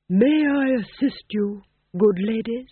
May I assist you, good ladies?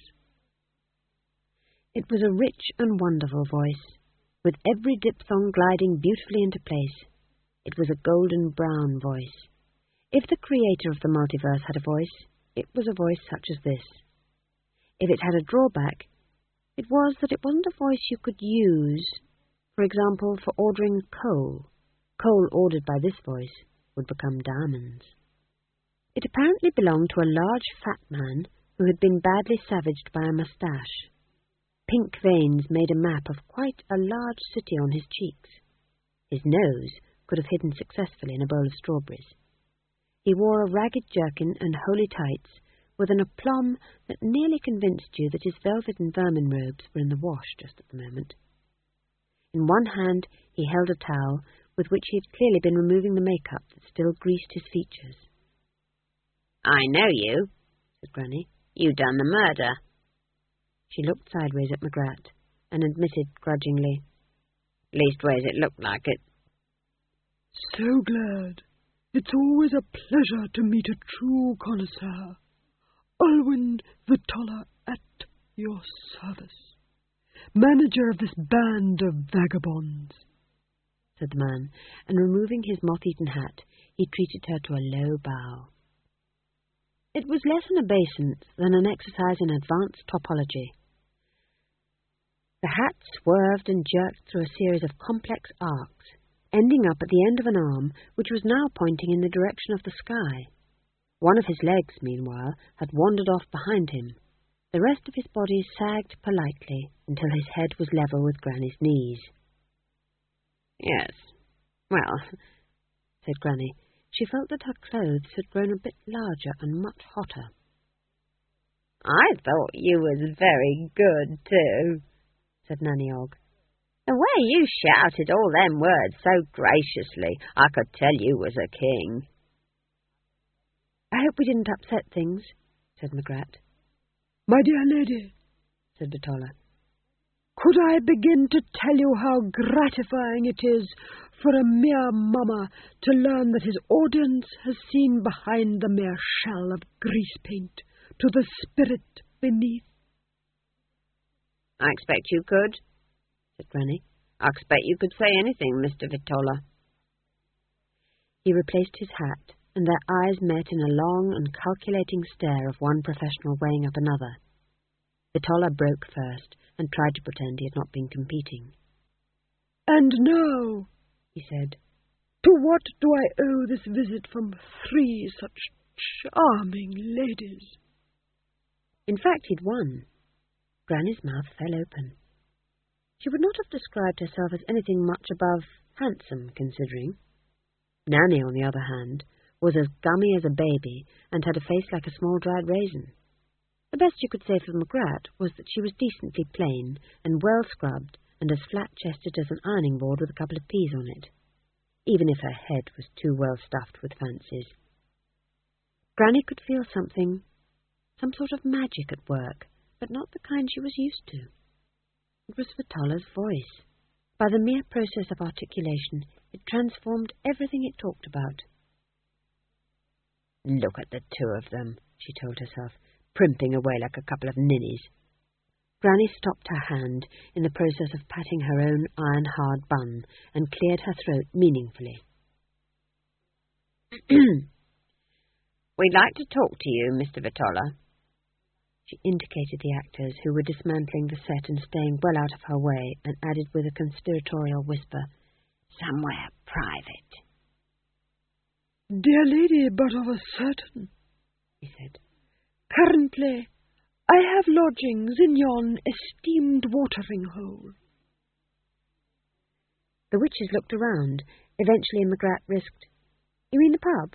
It was a rich and wonderful voice, with every diphthong gliding beautifully into place. It was a golden brown voice. If the creator of the multiverse had a voice, it was a voice such as this. If it had a drawback, it was that it wasn't a voice you could use, for example, for ordering coal. Coal ordered by this voice would become diamonds. It apparently belonged to a large fat man who had been badly savaged by a moustache. Pink veins made a map of quite a large city on his cheeks. His nose could have hidden successfully in a bowl of strawberries. He wore a ragged jerkin and holey tights, with an aplomb that nearly convinced you that his velvet and vermin robes were in the wash just at the moment. In one hand he held a towel, with which he had clearly been removing the makeup that still greased his features. "I know you," said Granny. "You done the murder." She looked sideways at Magrat, and admitted grudgingly, "Leastways it looked like it." "So glad. It's always a pleasure to meet a true connoisseur. Ulwin Vitola at your service. Manager of this band of vagabonds," said the man, and removing his moth-eaten hat, he treated her to a low bow. It was less an obeisance than an exercise in advanced topology. The hat swerved and jerked through a series of complex arcs, ending up at the end of an arm which was now pointing in the direction of the sky. One of his legs, meanwhile, had wandered off behind him. The rest of his body sagged politely until his head was level with Granny's knees. "Yes, well," said Granny. She felt that her clothes had grown a bit larger and much hotter. "I thought you was very good, too," said Nanny Og. "The way you shouted all them words so graciously, I could tell you was a king." "I hope we didn't upset things," said Magrat. "My dear lady," said Vitola, "could I begin to tell you how gratifying it is for a mere mummer to learn that his audience has seen behind the mere shell of grease paint to the spirit beneath?" "I expect you could," said Granny. "I expect you could say anything, Mr. Vitola." He replaced his hat, and their eyes met in a long and calculating stare of one professional weighing up another. Vitola broke first, and tried to pretend he had not been competing. "And now," he said, "to what do I owe this visit from 3 such charming ladies?" In fact, he'd won. Granny's mouth fell open. She would not have described herself as anything much above handsome, considering. Nanny, on the other hand, was as gummy as a baby and had a face like a small dried raisin. The best you could say for Magrat was that she was decently plain and well scrubbed and as flat-chested as an ironing board with a couple of peas on it, even if her head was too well stuffed with fancies. Granny could feel something, some sort of magic at work, but not the kind she was used to. It was Vitola's voice. By the mere process of articulation, it transformed everything it talked about. "Look at the two of them," she told herself, primping away like a couple of ninnies. Granny stopped her hand in the process of patting her own iron-hard bun and cleared her throat meaningfully. "We'd like to talk to you, Mr. Vitola." She indicated the actors who were dismantling the set and staying well out of her way, and added with a conspiratorial whisper, "Somewhere private." "Dear lady, but of a certain," he said. "Currently, I have lodgings in yon esteemed watering hole." The witches looked around. Eventually Magrat risked, "You mean the pub?"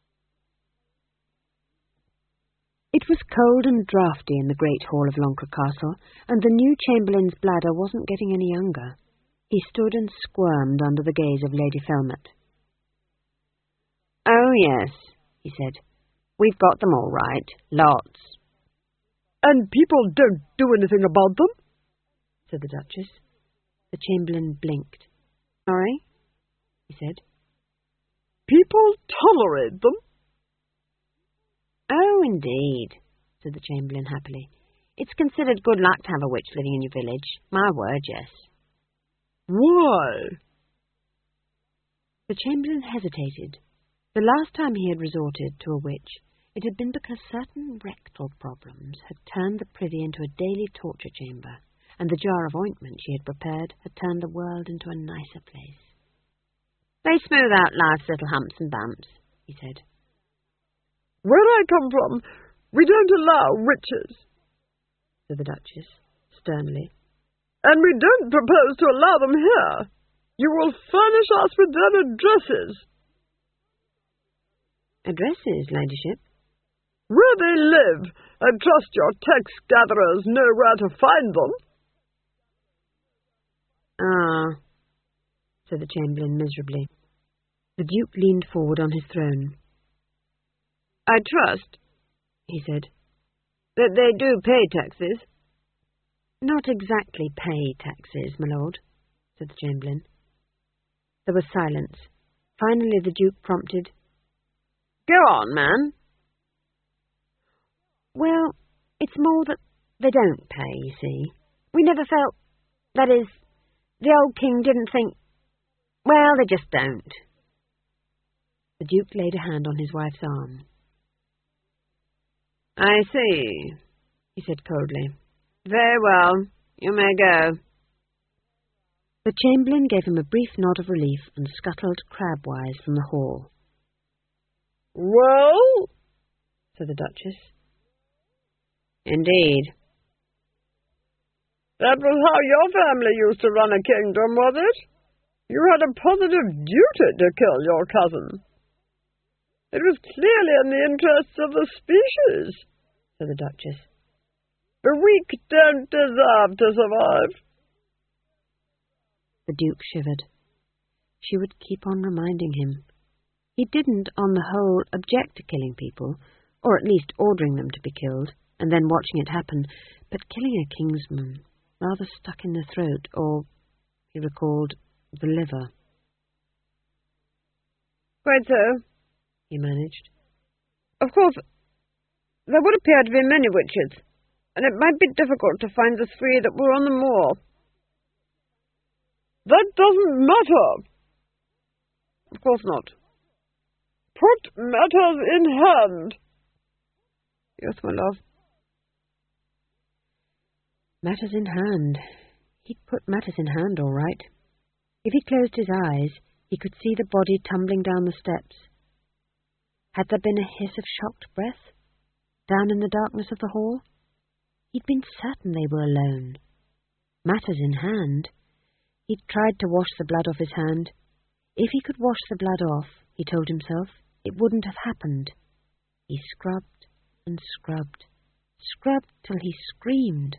It was cold and draughty in the great hall of Loncre Castle, and the new chamberlain's bladder wasn't getting any younger. He stood and squirmed under the gaze of Lady Felmet. "Oh, yes," he said. "We've got them all right. Lots." "And people don't do anything about them?" said the Duchess. The Chamberlain blinked. "Sorry?" he said. "People tolerate them?" "Oh, indeed, said the Chamberlain happily. It's considered good luck to have a witch living in your village. My word, yes. Why? The Chamberlain hesitated. The last time he had resorted to a witch, it had been because certain rectal problems had turned the privy into a daily torture chamber, and the jar of ointment she had prepared had turned the world into a nicer place. They smooth out life's little humps and bumps, he said. Where I come from, we don't allow witches, said the Duchess, sternly. And we don't propose to allow them here. You will furnish us with their addresses. Addresses, Ladyship? Where they live, and trust your tax-gatherers know where to find them. Ah, said the Chamberlain miserably. The Duke leaned forward on his throne. I trust, he said, that they do pay taxes. Not exactly pay taxes, my lord, said the Chamberlain. There was silence. Finally the Duke prompted, Go on, man. Well, it's more that they don't pay, you see. We never felt... That is, the old king didn't think... Well, they just don't. The Duke laid a hand on his wife's arm. I see, he said coldly. Very well, you may go. The Chamberlain gave him a brief nod of relief and scuttled crabwise from the hall. Well, said the Duchess. Indeed. That was how your family used to run a kingdom, was it? You had a positive duty to kill your cousin. It was clearly in the interests of the species, said the Duchess. The weak don't deserve to survive. The Duke shivered. She would keep on reminding him. He didn't, on the whole, object to killing people, or at least ordering them to be killed, and then watching it happen, but killing a kingsman, rather stuck in the throat, or, he recalled, the liver. Quite so, he managed. Of course, there would appear to be many witches, and it might be difficult to find the three that were on the moor. That doesn't matter. Of course not. Put matters in hand. Yes, my love. Matters in hand. He'd put matters in hand, all right. If he closed his eyes, he could see the body tumbling down the steps. Had there been a hiss of shocked breath down in the darkness of the hall? He'd been certain they were alone. Matters in hand. He'd tried to wash the blood off his hand. If he could wash the blood off, he told himself, it wouldn't have happened. He scrubbed and scrubbed, scrubbed till he screamed.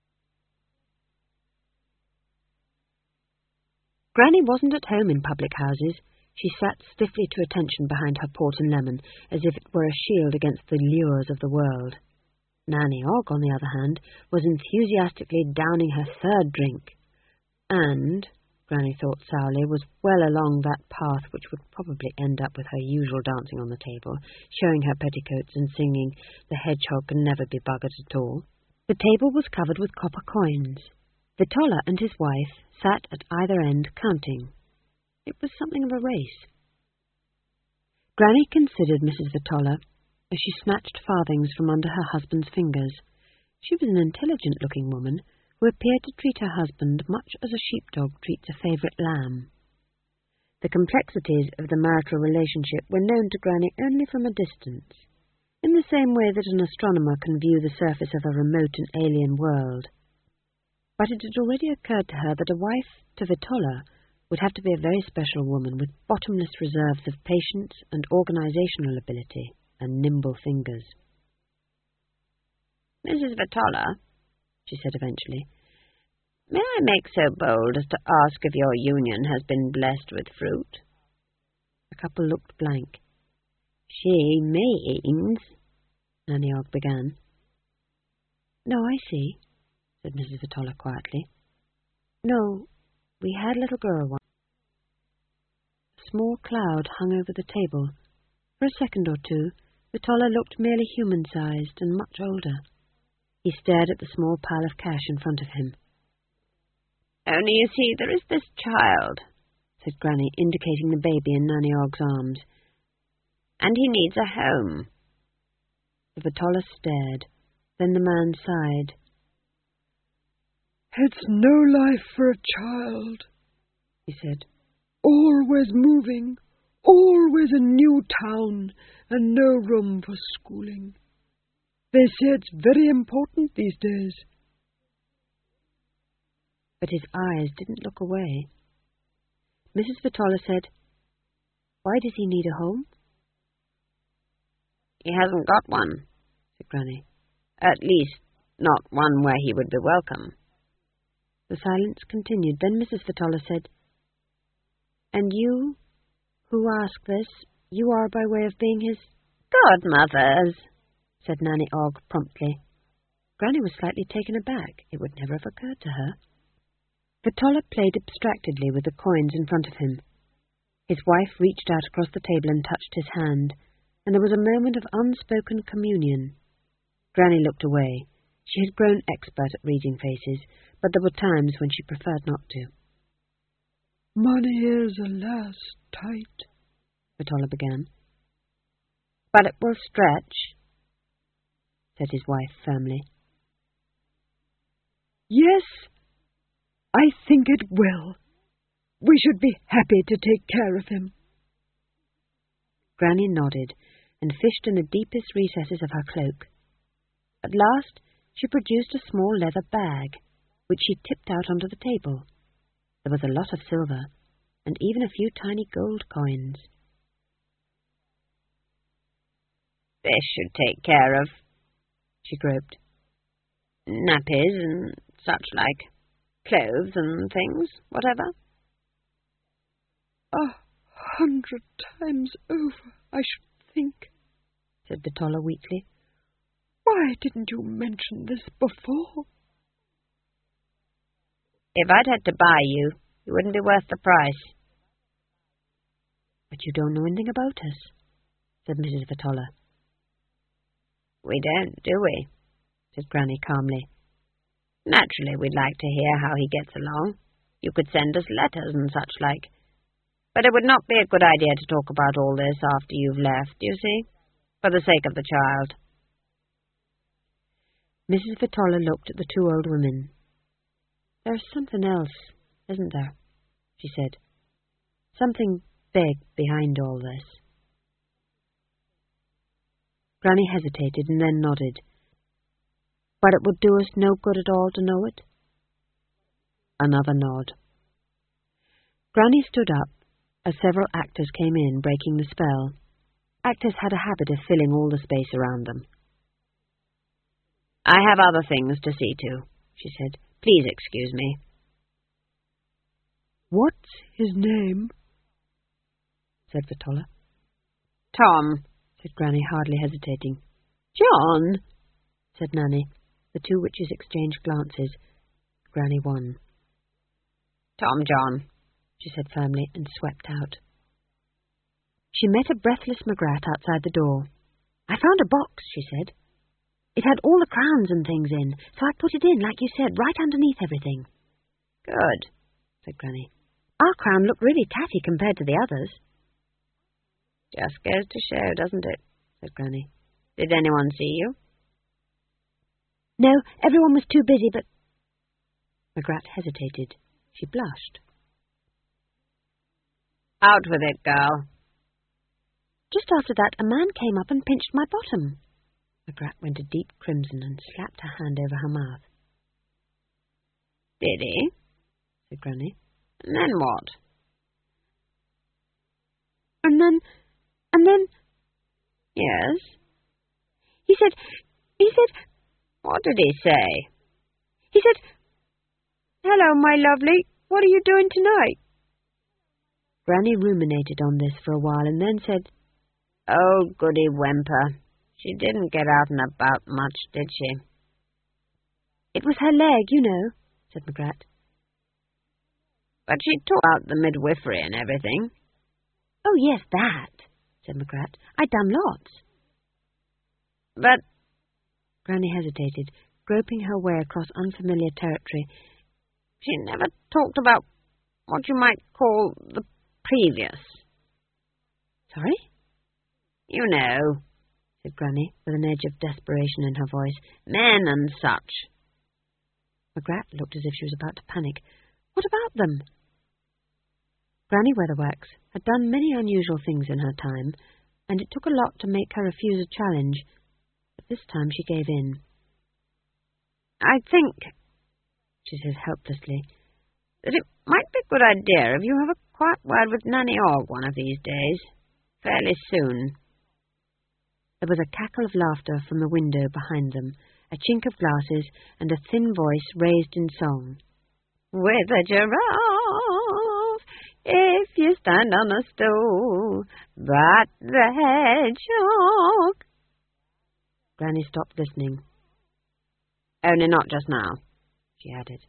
Granny wasn't at home in public houses. She sat stiffly to attention behind her port and lemon, as if it were a shield against the lures of the world. Nanny Ogg, on the other hand, was enthusiastically downing her third drink, and, Granny thought sourly, was well along that path which would probably end up with her usual dancing on the table, showing her petticoats and singing, "The hedgehog can never be buggered at all." The table was covered with copper coins. Vitola and his wife sat at either end counting. It was something of a race. Granny considered Mrs. Vitola as she snatched farthings from under her husband's fingers. She was an intelligent-looking woman who appeared to treat her husband much as a sheepdog treats a favourite lamb. The complexities of the marital relationship were known to Granny only from a distance, in the same way that an astronomer can view the surface of a remote and alien world. But it had already occurred to her that a wife to Vitola would have to be a very special woman with bottomless reserves of patience and organisational ability and nimble fingers. "Mrs. Vitola," she said eventually, "may I make so bold as to ask if your union has been blessed with fruit?" The couple looked blank. "She means," Nanny Ogg began. "No, I see," said Mrs. Vitola quietly. "No, we had a little girl once." A small cloud hung over the table. For a second or two, Vitola looked merely human-sized and much older. He stared at the small pile of cash in front of him. "Only, you see, there is this child," said Granny, indicating the baby in Nanny Ogg's arms. "And he needs a home." The Vitola stared. Then the man sighed. "It's no life for a child," he said. "Always moving, always a new town, and no room for schooling. They say it's very important these days." But his eyes didn't look away. Mrs. Vitola said, "Why does he need a home?" "He hasn't got one," said Granny. "At least, not one where he would be welcome." The silence continued. Then Mrs. Vitola said, "And you, who ask this, you are by way of being his—" "Godmothers," said Nanny Ogg promptly. Granny was slightly taken aback. It would never have occurred to her. Vitola played abstractedly with the coins in front of him. His wife reached out across the table and touched his hand, and there was a moment of unspoken communion. Granny looked away. She had grown expert at reading faces, but there were times when she preferred not to. "Money is, alas, tight," Vitola began. "But it will stretch," said his wife firmly. "Yes, I think it will. We should be happy to take care of him." Granny nodded and fished in the deepest recesses of her cloak. At last she produced a small leather bag, which she tipped out onto the table. There was a lot of silver, and even a few tiny gold coins. "This should take care of," she groped, "nappies and such like, clothes and things, whatever." 100 times over, I should think," said Vitola weakly. "Why didn't you mention this before?" "If I'd had to buy you, it wouldn't be worth the price." "But you don't know anything about us," said Mrs. Vitola. "We don't, do we?" said Granny calmly. "Naturally, we'd like to hear how he gets along. You could send us letters and such like. But it would not be a good idea to talk about all this after you've left, you see, for the sake of the child." Mrs. Vitola looked at the two old women. "There's something else, isn't there?" she said. "Something big behind all this." Granny hesitated and then nodded. "But it would do us no good at all to know it?" Another nod. Granny stood up as several actors came in, breaking the spell. Actors had a habit of filling all the space around them. "I have other things to see to," she said. "Please excuse me." "What's his name?" said Vitola. "Tom," said Granny, hardly hesitating. "John," said Nanny. The two witches exchanged glances. Granny won. "Tom John," she said firmly, and swept out. She met a breathless Magrat outside the door. "I found a box," she said. "It had all the crowns and things in, so I put it in, like you said, right underneath everything." "Good," said Granny. "Our crown looked really tatty compared to the others." "Just goes to show, doesn't it?" said Granny. "Did anyone see you?" "No, everyone was too busy, but—" Magrat hesitated. She blushed. "Out with it, girl." Just after that, a man came up and pinched my bottom. Magrat went a deep crimson and slapped her hand over her mouth. "Did he?" said Granny. "And then what?" And then... "Yes?" He said... "What did he say?" He said, 'Hello, my lovely, what are you doing tonight?'" Granny ruminated on this for a while and then said, "Oh, goody Whemper. She didn't get out and about much, did she?" "It was her leg, you know," said Magrat. "But she taught out the midwifery and everything." "Oh, yes, that," said Magrat. "I'd done lots." But... Granny hesitated, groping her way across unfamiliar territory. She never talked about what you might call the previous. Sorry? You know, said Granny, with an edge of desperation in her voice. Men and such. McGrath looked as if she was about to panic. What about them? Granny Weatherwax had done many unusual things in her time, and it took a lot to make her refuse a challenge, but this time she gave in. I think, she said helplessly, that it might be a good idea if you have a quiet word with Nanny Ogg one of these days, fairly soon. There was a cackle of laughter from the window behind them, a chink of glasses, and a thin voice raised in song. With a giraffe, if you stand on a stool, but the hedgehog... Granny stopped listening. Only not just now, she added.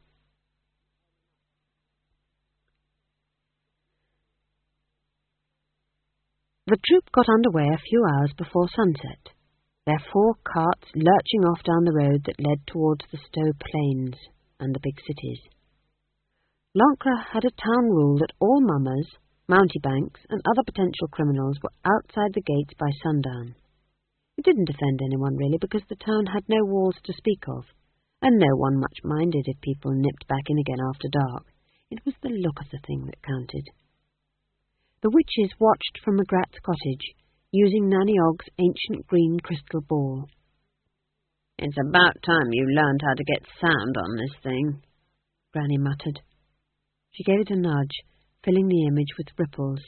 The troop got underway a few hours before sunset, their 4 carts lurching off down the road that led towards the Stowe Plains and the big cities. Lancre had a town rule that all mummers, mountebanks, and other potential criminals were outside the gates by sundown. It didn't offend anyone, really, because the town had no walls to speak of, and no one much minded if people nipped back in again after dark. It was the look of the thing that counted. The witches watched from McGrath's cottage, using Nanny Ogg's ancient green crystal ball. It's about time you learned how to get sound on this thing, Granny muttered. She gave it a nudge, filling the image with ripples.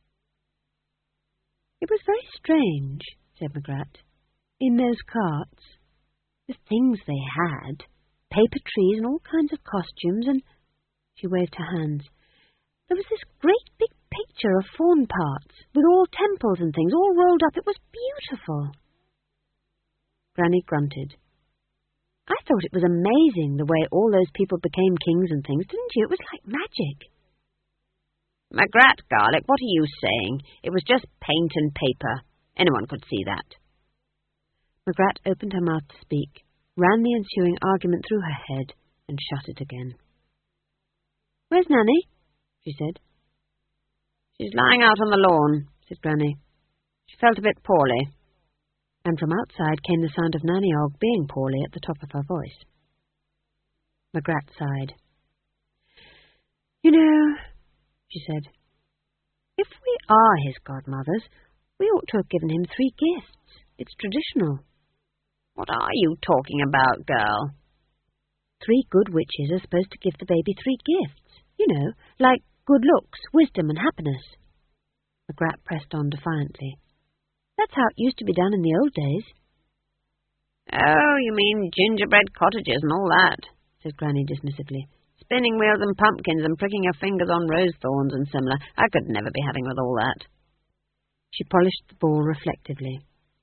It was very strange, said McGrath, in those carts. The things they had, paper trees and all kinds of costumes, and... She waved her hands. There was this great big picture of fawn parts, with all temples and things, all rolled up. It was beautiful. Granny grunted. I thought it was amazing the way all those people became kings and things, didn't you? It was like magic. McGrath, Garlic, what are you saying? It was just paint and paper. Anyone could see that. McGrath opened her mouth to speak, ran the ensuing argument through her head, and shut it again. Where's Nanny? She said. She's lying out on the lawn, said Granny. She felt a bit poorly. And from outside came the sound of Nanny Ogg being poorly at the top of her voice. McGrath sighed. You know, she said, if we are his godmothers, we ought to have given him 3 gifts. It's traditional. What are you talking about, girl? 3 good witches are supposed to give the baby 3 gifts. You know, like good looks, wisdom, and happiness. McGrath pressed on defiantly. That's how it used to be done in the old days. Oh, you mean gingerbread cottages and all that, said Granny dismissively. Spinning wheels and pumpkins and pricking your fingers on rose thorns and similar. I could never be having with all that. She polished the ball reflectively.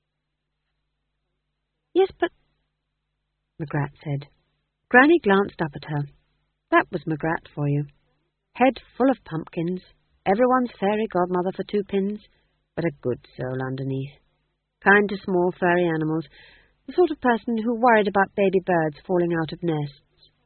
Yes, but... McGrath said. Granny glanced up at her. That was McGrath for you. Head full of pumpkins, everyone's fairy godmother for 2 pins, but a good soul underneath. Kind to small furry animals, the sort of person who worried about baby birds falling out of nests.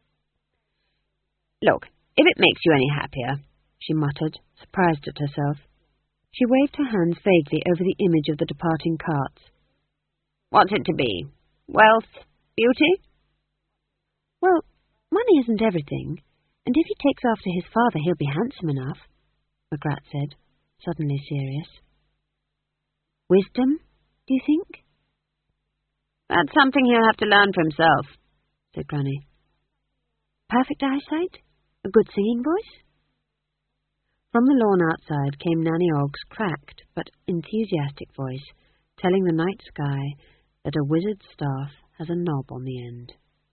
Look, if it makes you any happier, she muttered, surprised at herself. She waved her hands vaguely over the image of the departing carts. What's it to be? Wealth? Beauty? Well, money isn't everything, and if he takes after his father, he'll be handsome enough, McGrath said, suddenly serious. Wisdom, do you think? That's something he'll have to learn for himself, said Granny. Perfect eyesight? A good singing voice? From the lawn outside came Nanny Ogg's cracked but enthusiastic voice, telling the night sky that a wizard's staff has a knob on the end.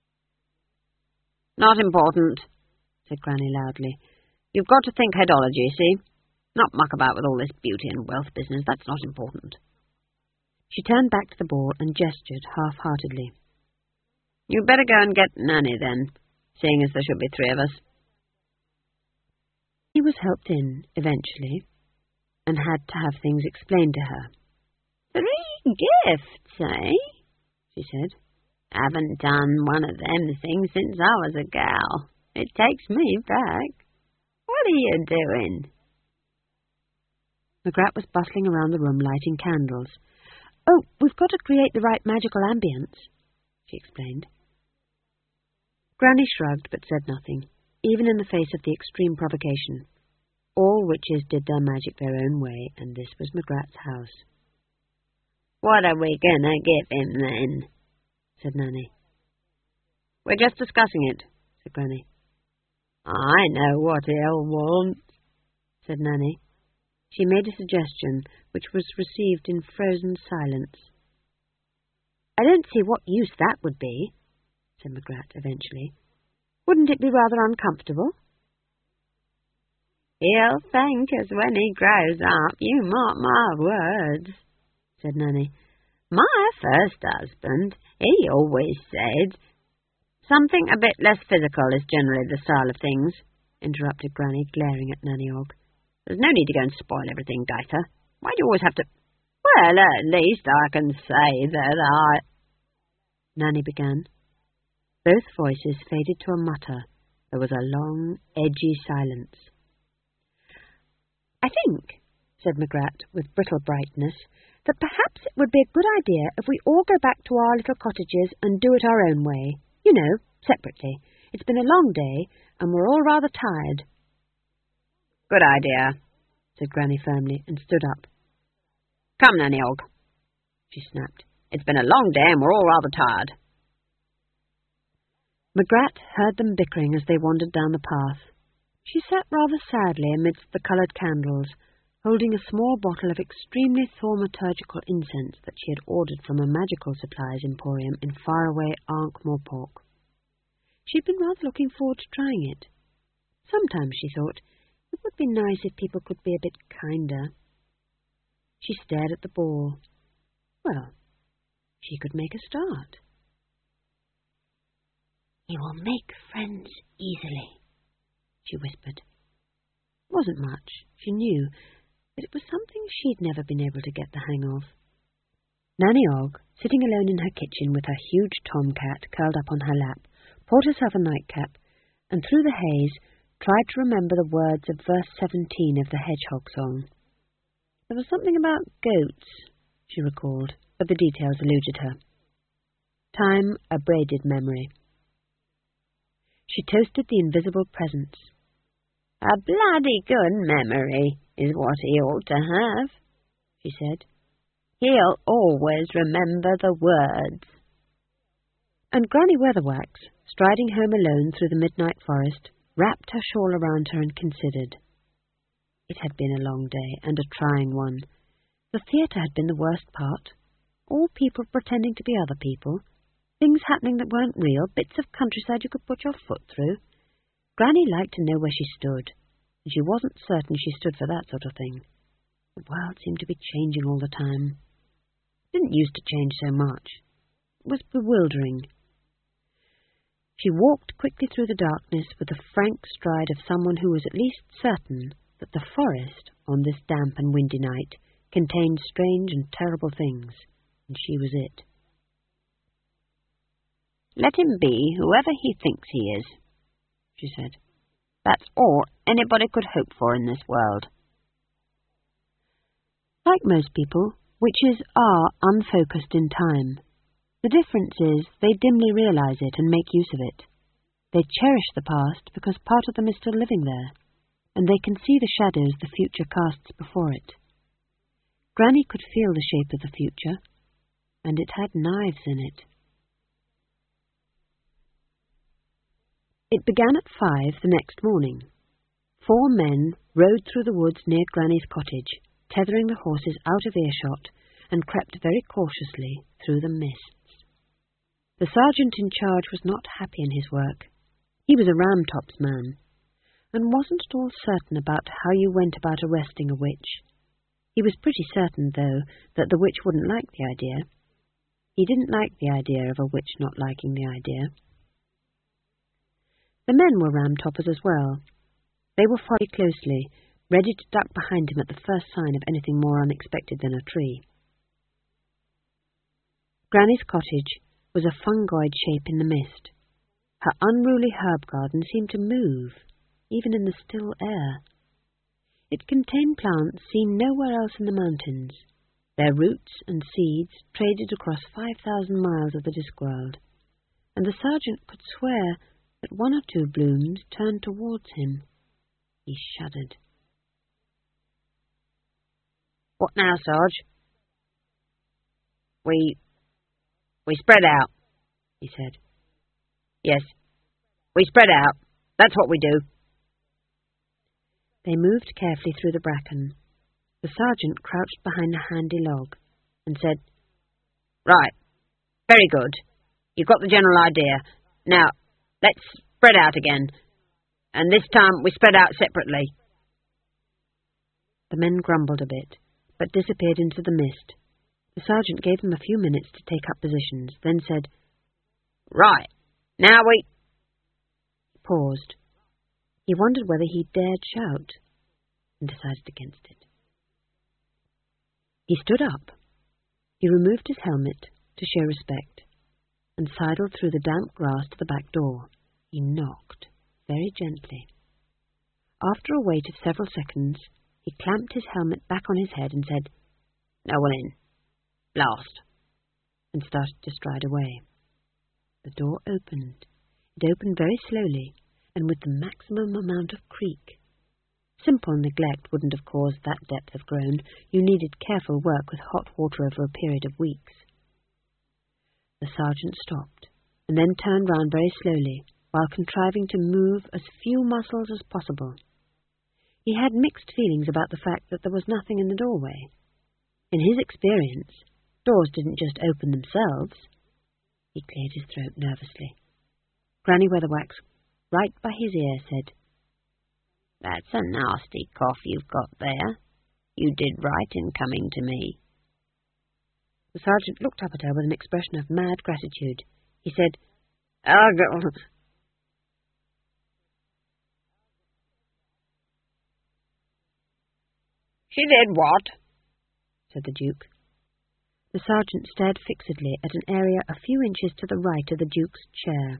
Not important, said Granny loudly. You've got to think headology, see? Not muck about with all this beauty and wealth business. That's not important. She turned back to the ball and gestured half-heartedly. You'd better go and get Nanny, then, seeing as there should be 3 of us. He was helped in, eventually, and had to have things explained to her. 3 gifts, eh? she said. Haven't done one of them things since I was a gal. It takes me back. What are you doing? Magrat was bustling around the room lighting candles. Oh, we've got to create the right magical ambience, she explained. Granny shrugged but said nothing, even in the face of the extreme provocation. All witches did their magic their own way, and this was Magrat's house. What are we going to give him, then? Said Nanny. We're just discussing it, said Granny. I know what he'll want, said Nanny. She made a suggestion which was received in frozen silence. I don't see what use that would be, said Magrat eventually. Wouldn't it be rather uncomfortable? He'll thank us when he grows up, you mark my words, said Nanny. My first husband, he always said... Something a bit less physical is generally the style of things, interrupted Granny, glaring at Nanny Og. There's no need to go and spoil everything, Dytha. Why do you always have to... Well, at least I can say that I... Nanny began. Both voices faded to a mutter. There was a long, edgy silence. I think, said Magrat, with brittle brightness, that perhaps it would be a good idea if we all go back to our little cottages and do it our own way. You know, separately. It's been a long day, and we're all rather tired. Good idea, said Granny firmly, and stood up. Come, Nanny Og, she snapped. It's been a long day, and we're all rather tired. Magrat heard them bickering as they wandered down the path. She sat rather sadly amidst the coloured candles, holding a small bottle of extremely thaumaturgical incense that she had ordered from a magical supplies emporium in faraway Ankh-Morpork. She'd been rather looking forward to trying it. Sometimes, she thought, it would be nice if people could be a bit kinder. She stared at the ball. Well, she could make a start. You will make friends easily, she whispered. It wasn't much, she knew, but it was something she'd never been able to get the hang of. Nanny Og, sitting alone in her kitchen with her huge tomcat curled up on her lap, poured herself a nightcap, and through the haze tried to remember the words of verse 17 of the Hedgehog song. There was something about goats, she recalled, but the details eluded her. Time abraded memory. She toasted the invisible presence. A bloody good memory is what he ought to have, she said. He'll always remember the words. And Granny Weatherwax, striding home alone through the midnight forest, wrapped her shawl around her and considered. It had been a long day, and a trying one. The theatre had been the worst part. All people pretending to be other people. Things happening that weren't real, bits of countryside you could put your foot through. Granny liked to know where she stood, and she wasn't certain she stood for that sort of thing. The world seemed to be changing all the time. It didn't used to change so much. It was bewildering. She walked quickly through the darkness with the frank stride of someone who was at least certain that the forest, on this damp and windy night, contained strange and terrible things, and she was it. Let him be whoever he thinks he is, she said. That's all anybody could hope for in this world. Like most people, witches are unfocused in time. The difference is they dimly realize it and make use of it. They cherish the past because part of them is still living there, and they can see the shadows the future casts before it. Granny could feel the shape of the future, and it had knives in it. It began at 5 the next morning. 4 men rode through the woods near Granny's cottage, tethering the horses out of earshot, and crept very cautiously through the mists. The sergeant in charge was not happy in his work. He was a Ramtops man, and wasn't at all certain about how you went about arresting a witch. He was pretty certain, though, that the witch wouldn't like the idea. He didn't like the idea of a witch not liking the idea. The men were Ramtoppers as well. They were following closely, ready to duck behind him at the first sign of anything more unexpected than a tree. Granny's cottage was a fungoid shape in the mist. Her unruly herb garden seemed to move, even in the still air. It contained plants seen nowhere else in the mountains. Their roots and seeds traded across 5,000 miles of the Discworld, and the sergeant could swear that one or two blooms turned towards him. He shuddered. "What now, Sarge?" We spread out," he said. "Yes, we spread out. That's what we do." They moved carefully through the bracken. The sergeant crouched behind a handy log and said, "Right, very good. You've got the general idea. Now, let's spread out again. And this time we spread out separately." The men grumbled a bit, but disappeared into the mist. The sergeant gave them a few minutes to take up positions, then said, "Right, now we—" He paused. He wondered whether he dared shout, and decided against it. He stood up. He removed his helmet to show respect, and sidled through the damp grass to the back door. He knocked, very gently. After a wait of several seconds, he clamped his helmet back on his head and said, "No one in. Blast," and started to stride away. The door opened. It opened very slowly, and with the maximum amount of creak. Simple neglect wouldn't have caused that depth of groan. You needed careful work with hot water over a period of weeks. The sergeant stopped, and then turned round very slowly, while contriving to move as few muscles as possible. He had mixed feelings about the fact that there was nothing in the doorway. In his experience, doors didn't just open themselves. He cleared his throat nervously. Granny Weatherwax, right by his ear, said, "That's a nasty cough you've got there. You did right in coming to me." The sergeant looked up at her with an expression of mad gratitude. He said, "Argo." "She did what?" said the Duke. The sergeant stared fixedly at an area a few inches to the right of the Duke's chair.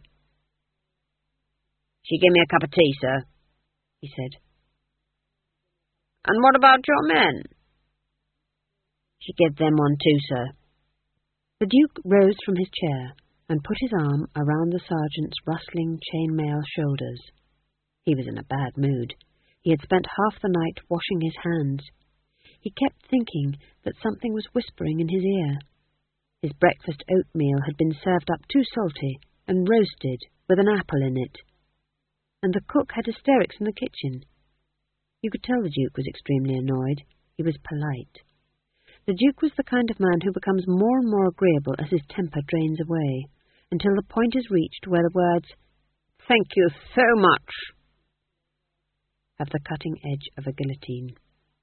"She gave me a cup of tea, sir," he said. "And what about your men?" "She gave them one too, sir." The Duke rose from his chair and put his arm around the sergeant's rustling chainmail shoulders. He was in a bad mood. He had spent half the night washing his hands. He kept thinking that something was whispering in his ear. His breakfast oatmeal had been served up too salty and roasted with an apple in it. And the cook had hysterics in the kitchen. You could tell the Duke was extremely annoyed. He was polite. The Duke was the kind of man who becomes more and more agreeable as his temper drains away, until the point is reached where the words, "Thank you so much," have the cutting edge of a guillotine.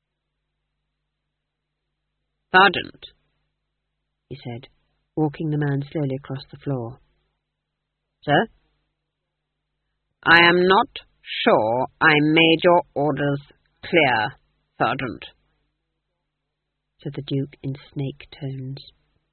"Sergeant," he said, walking the man slowly across the floor. "Sir?" "I am not sure I made your orders clear, Sergeant," said the Duke in snake tones.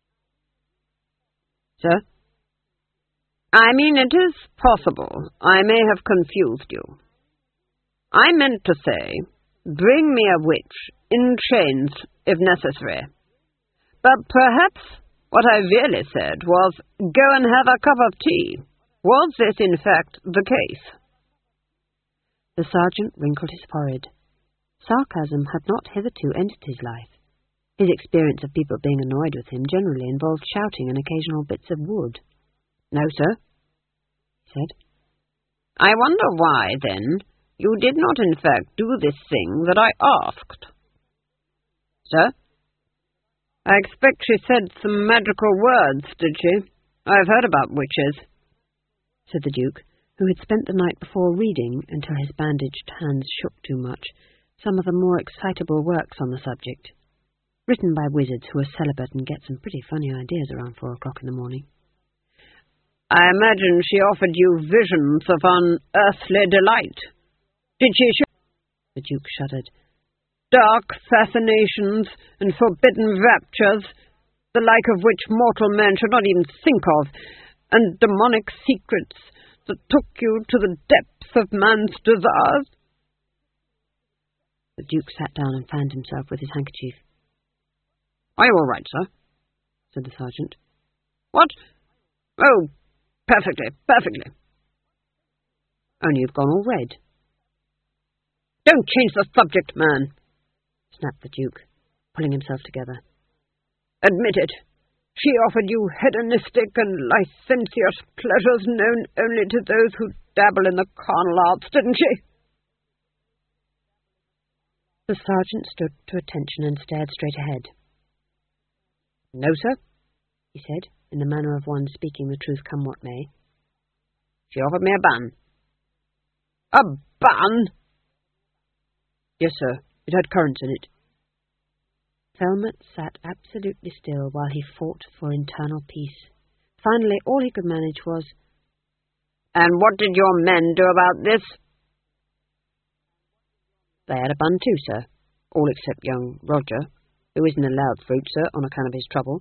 "Sir?" "I mean, it is possible I may have confused you. I meant to say, bring me a witch in chains if necessary. But perhaps what I really said was, go and have a cup of tea. Was this, in fact, the case?" The sergeant wrinkled his forehead. Sarcasm had not hitherto entered his life. His experience of people being annoyed with him generally involved shouting and occasional bits of wood. "No, sir," he said. "I wonder why, then, you did not in fact do this thing that I asked." "Sir?" "I expect she said some magical words, did she? I've heard about witches," said the Duke, who had spent the night before reading, until his bandaged hands shook too much, some of the more excitable works on the subject, written by wizards who are celibate and get some pretty funny ideas around 4 o'clock in the morning. "I imagine she offered you visions of unearthly delight. Did she?" The Duke shuddered. "Dark fascinations and forbidden raptures. the like of which mortal men should not even think of, and demonic secrets that took you to the depths of man's desires. The Duke sat down and fanned himself with his handkerchief. Are you all right, sir? Said the sergeant. What? Oh, perfectly, perfectly. Only you've gone all red. Don't change the subject, man, snapped the Duke, pulling himself together. Admit it. She offered you hedonistic and licentious pleasures known only to those who dabble in the carnal arts, didn't she? The sergeant stood to attention and stared straight ahead. No, sir, he said, in the manner of one speaking the truth come what may. She offered me a ban. A ban? Yes, sir. It had currants in it. Felmet sat absolutely still while he fought for internal peace. Finally, all he could manage was, And what did your men do about this? They had a bun too, sir. All except young Roger, who isn't allowed fruit, sir, on account of his trouble.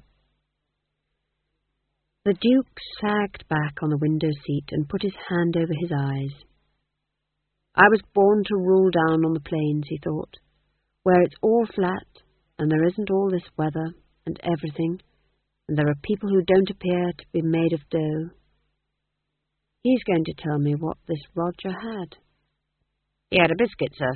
The Duke sagged back on the window seat and put his hand over his eyes. I was born to rule down on the plains, he thought, where it's all flat, and there isn't all this weather and everything, and there are people who don't appear to be made of dough. He's going to tell me what this Roger had. He had a biscuit, sir.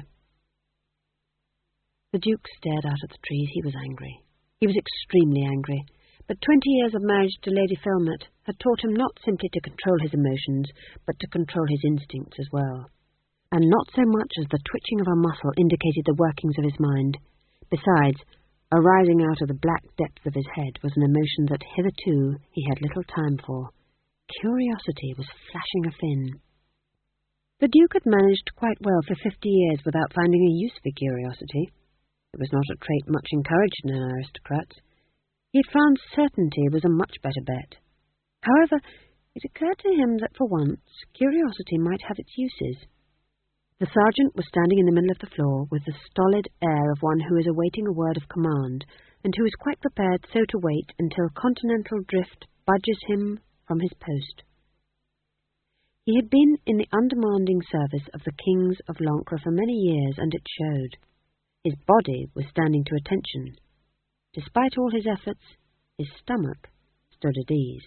The Duke stared out at the trees. He was angry. He was extremely angry. But 20 years of marriage to Lady Felmet had taught him not simply to control his emotions, but to control his instincts as well. And not so much as the twitching of a muscle indicated the workings of his mind. Besides, arising out of the black depths of his head was an emotion that hitherto he had little time for. Curiosity was flashing a fin. The Duke had managed quite well for 50 years without finding a use for curiosity. It was not a trait much encouraged in an aristocrat. He had found certainty was a much better bet. However, it occurred to him that for once curiosity might have its uses. The sergeant was standing in the middle of the floor with the stolid air of one who is awaiting a word of command, and who is quite prepared so to wait until continental drift budges him from his post. He had been in the undemanding service of the kings of Lancre for many years, and it showed. His body was standing to attention. Despite all his efforts, his stomach stood at ease.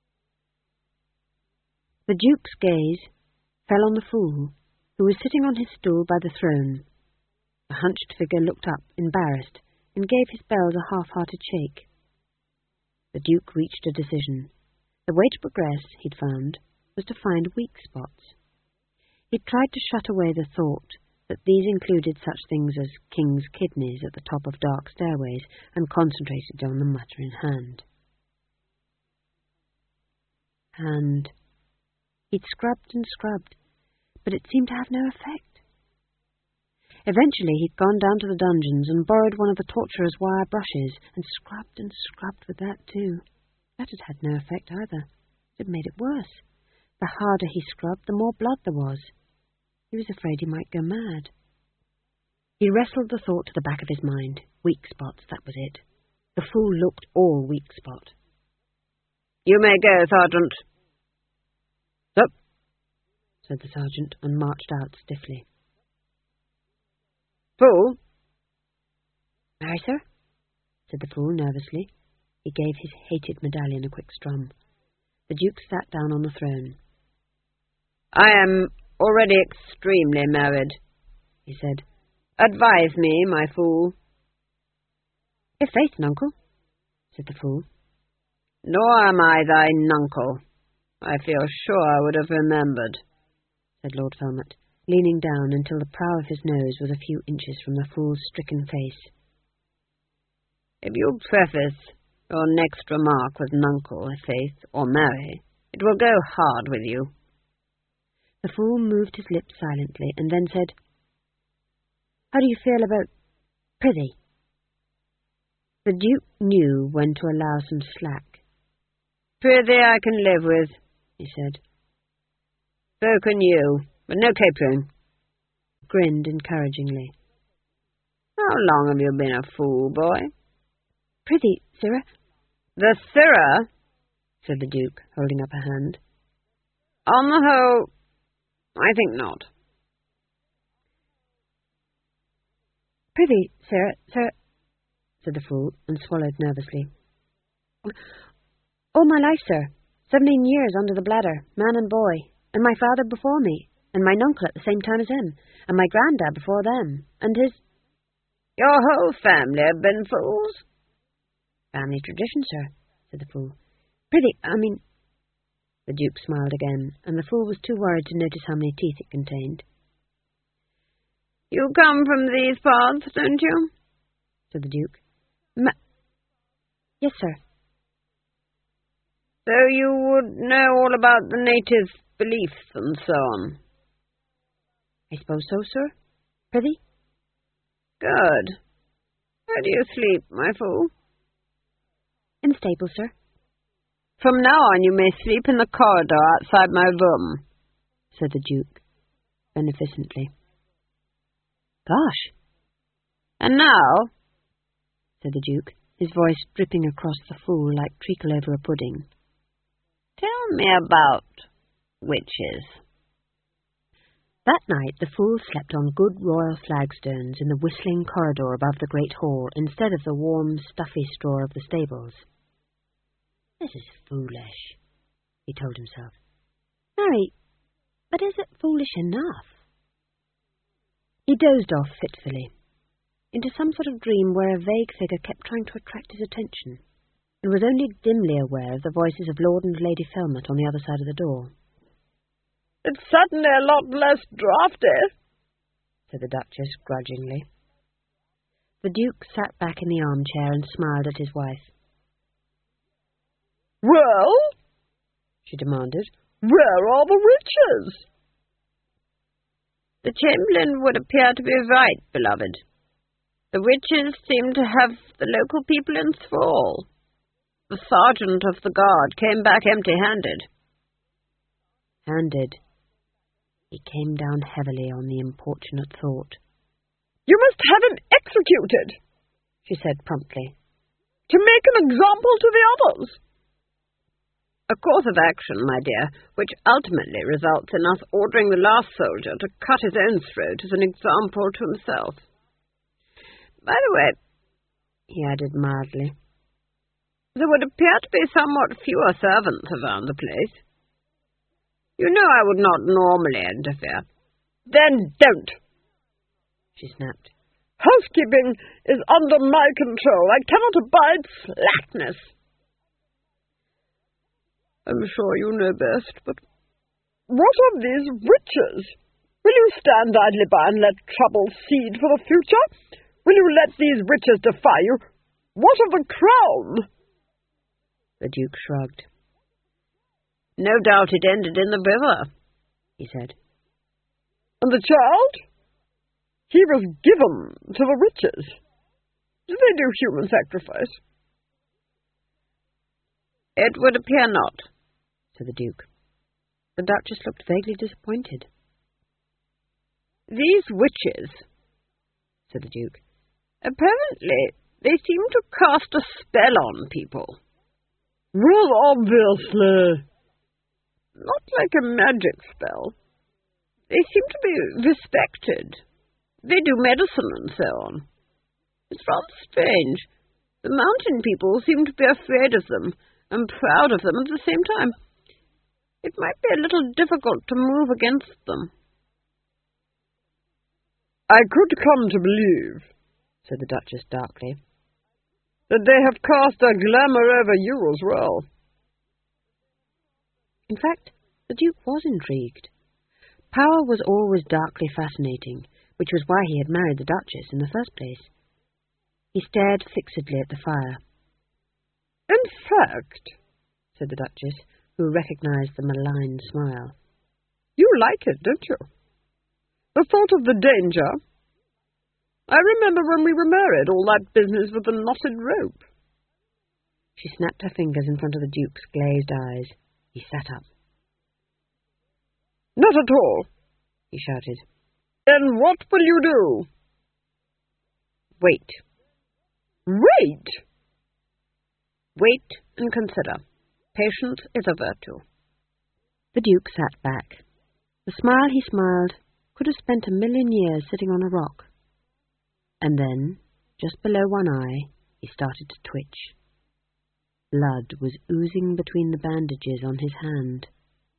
The Duke's gaze fell on the fool, who was sitting on his stool by the throne. The hunched figure looked up, embarrassed, and gave his bells a half-hearted shake. The Duke reached a decision. The way to progress, he'd found, was to find weak spots. He'd tried to shut away the thought that these included such things as king's kidneys at the top of dark stairways, and concentrated on the matter in hand. He'd scrubbed and scrubbed, but it seemed to have no effect. Eventually he'd gone down to the dungeons and borrowed one of the torturer's wire brushes, and scrubbed with that too. That had had no effect either. It made it worse. The harder he scrubbed, the more blood there was. He was afraid he might go mad. He wrestled the thought to the back of his mind. Weak spots, that was it. The fool looked all weak spot. You may go, Sergeant. Up, said the sergeant, and marched out stiffly. Fool? Marry, sir? Said the fool nervously. He gave his hated medallion a quick strum. The Duke sat down on the throne. I am already extremely married, he said. Advise me, my fool. "I' faith, nuncle," said the fool. Nor am I thy nuncle. I feel sure I would have remembered, said Lord Felmet, leaning down until the prow of his nose was a few inches from the fool's stricken face. If you preface your next remark with nuncle, faith, or marry, it will go hard with you. The fool moved his lips silently, and then said, "How do you feel about prithee?" The Duke knew when to allow some slack. "Prithee I can live with," he said. "So can you, but no capering." He grinned encouragingly. "How long have you been a fool, boy?" "Prithee, sirrah, The Sirrah, said the Duke, holding up a hand. On the whole, I think not. Prithee, sir, said the fool, and swallowed nervously. All my life, sir, 17 years under the bladder, man and boy, and my father before me, and my nuncle at the same time as him, and my granddad before them, and his... Your whole family have been fools? Family tradition, sir, said the fool. Prithee, I mean... The Duke smiled again, and the fool was too worried to notice how many teeth it contained. You come from these parts, don't you? Said the Duke. Yes, sir. So you would know all about the native beliefs and so on? I suppose so, sir. Prithee? Good. Where do you sleep, my fool? In the stable, sir. From now on you may sleep in the corridor outside my room, said the Duke, beneficently. Gosh! And now, said the Duke, his voice dripping across the fool like treacle over a pudding, tell me about witches. That night the fool slept on good royal flagstones in the whistling corridor above the great hall instead of the warm, stuffy straw of the stables. This is foolish, he told himself. Marry, but is it foolish enough? He dozed off fitfully, into some sort of dream where a vague figure kept trying to attract his attention, and was only dimly aware of the voices of Lord and Lady Felmont on the other side of the door. It's certainly a lot less draughty, said the Duchess grudgingly. The Duke sat back in the armchair and smiled at his wife. Well, she demanded, where are the witches? The Chamberlain would appear to be right, beloved. The witches seem to have the local people in thrall. The sergeant of the guard came back empty-handed. Handed. He came down heavily on the importunate thought. You must have him executed, she said promptly, to make an example to the others. A course of action, my dear, which ultimately results in us ordering the last soldier to cut his own throat as an example to himself. By the way, he added mildly, there would appear to be somewhat fewer servants around the place. You know I would not normally interfere. Then don't, she snapped. Housekeeping is under my control. I cannot abide slackness. I'm sure you know best, but what of these witches? Will you stand idly by and let trouble seed for the future? Will you let these witches defy you? What of the crown? The Duke shrugged. No doubt it ended in the river, he said. And the child? He was given to the witches. Did they do human sacrifice? It would appear not, said the Duke. The Duchess looked vaguely disappointed. These witches, said the Duke, apparently they seem to cast a spell on people. Well, obviously. Not like a magic spell. They seem to be respected. They do medicine and so on. It's rather strange. The mountain people seem to be afraid of them and proud of them at the same time. It might be a little difficult to move against them. I could come to believe, said the Duchess darkly, that they have cast a glamour over you as well. In fact, the Duke was intrigued. Power was always darkly fascinating, which was why he had married the Duchess in the first place. He stared fixedly at the fire. In fact, said the Duchess, who recognized the malign smile, you like it, don't you? The thought of the danger. I remember when we were married, all that business with the knotted rope. She snapped her fingers in front of the Duke's glazed eyes. He sat up. Not at all, he shouted. Then what will you do? Wait. Wait? Wait and consider. Patience is a virtue. The Duke sat back. The smile he smiled could have spent 1,000,000 years sitting on a rock. And then, just below one eye, he started to twitch. Blood was oozing between the bandages on his hand.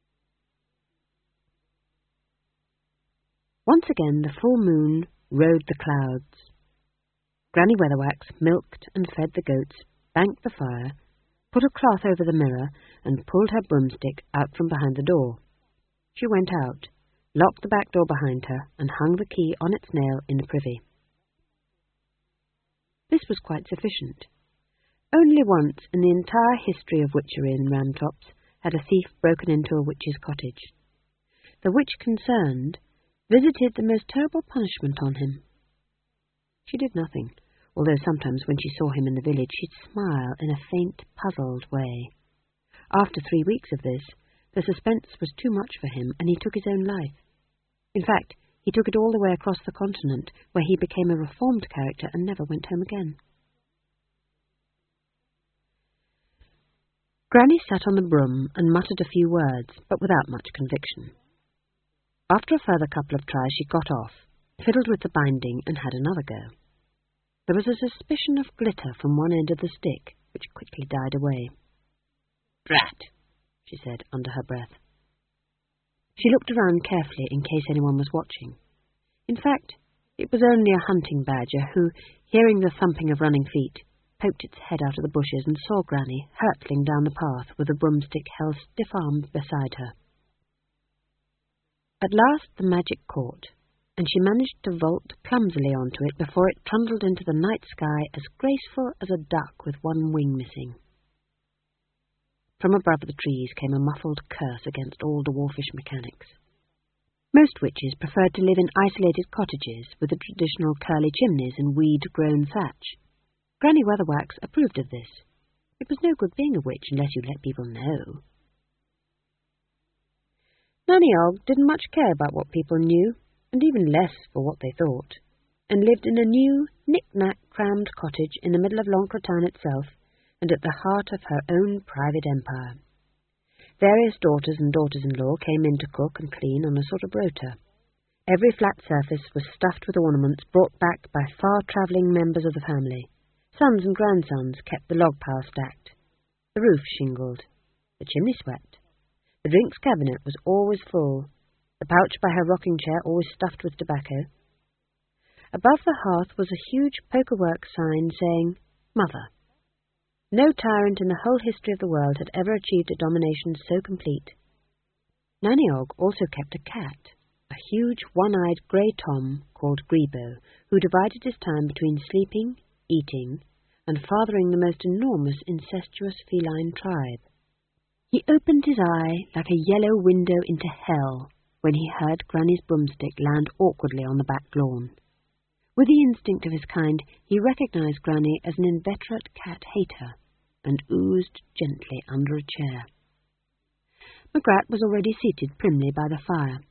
Once again the full moon rode the clouds. Granny Weatherwax milked and fed the goats, banked the fire, put a cloth over the mirror, and pulled her broomstick out from behind the door. She went out, locked the back door behind her, and hung the key on its nail in the privy. This was quite sufficient. Only once in the entire history of witchery in Ramtops had a thief broken into a witch's cottage. The witch concerned visited the most terrible punishment on him. She did nothing, although sometimes when she saw him in the village she'd smile in a faint, puzzled way. After 3 weeks of this, the suspense was too much for him, and he took his own life. In fact, he took it all the way across the continent, where he became a reformed character and never went home again. Granny sat on the broom and muttered a few words, but without much conviction. After a further couple of tries she got off, fiddled with the binding, and had another go. There was a suspicion of glitter from one end of the stick, which quickly died away. "Drat!" she said under her breath. She looked around carefully in case anyone was watching. In fact, it was only a hunting badger who, hearing the thumping of running feet, poked its head out of the bushes and saw Granny hurtling down the path with a broomstick held stiff-armed beside her. At last the magic caught, and she managed to vault clumsily onto it before it trundled into the night sky as graceful as a duck with one wing missing. From above the trees came a muffled curse against all dwarfish mechanics. Most witches preferred to live in isolated cottages with the traditional curly chimneys and weed-grown thatch. Granny Weatherwax approved of this. It was no good being a witch unless you let people know. Nanny Og didn't much care about what people knew, and even less for what they thought, and lived in a new, knick-knack crammed cottage in the middle of L'Ancre town itself, and at the heart of her own private empire. Various daughters and daughters-in-law came in to cook and clean on a sort of rota. Every flat surface was stuffed with ornaments brought back by far-travelling members of the family. Sons and grandsons kept the log pile stacked, the roof shingled, the chimney swept. The drinks cabinet was always full, the pouch by her rocking chair always stuffed with tobacco. Above the hearth was a huge pokerwork sign saying, "Mother." No tyrant in the whole history of the world had ever achieved a domination so complete. Nanny Og also kept a cat, a huge one-eyed grey tom called Grebo, who divided his time between sleeping, eating, and fathering the most enormous incestuous feline tribe. He opened his eye like a yellow window into hell when he heard Granny's broomstick land awkwardly on the back lawn. With the instinct of his kind, he recognized Granny as an inveterate cat-hater and oozed gently under a chair. Magrat was already seated primly by the fire.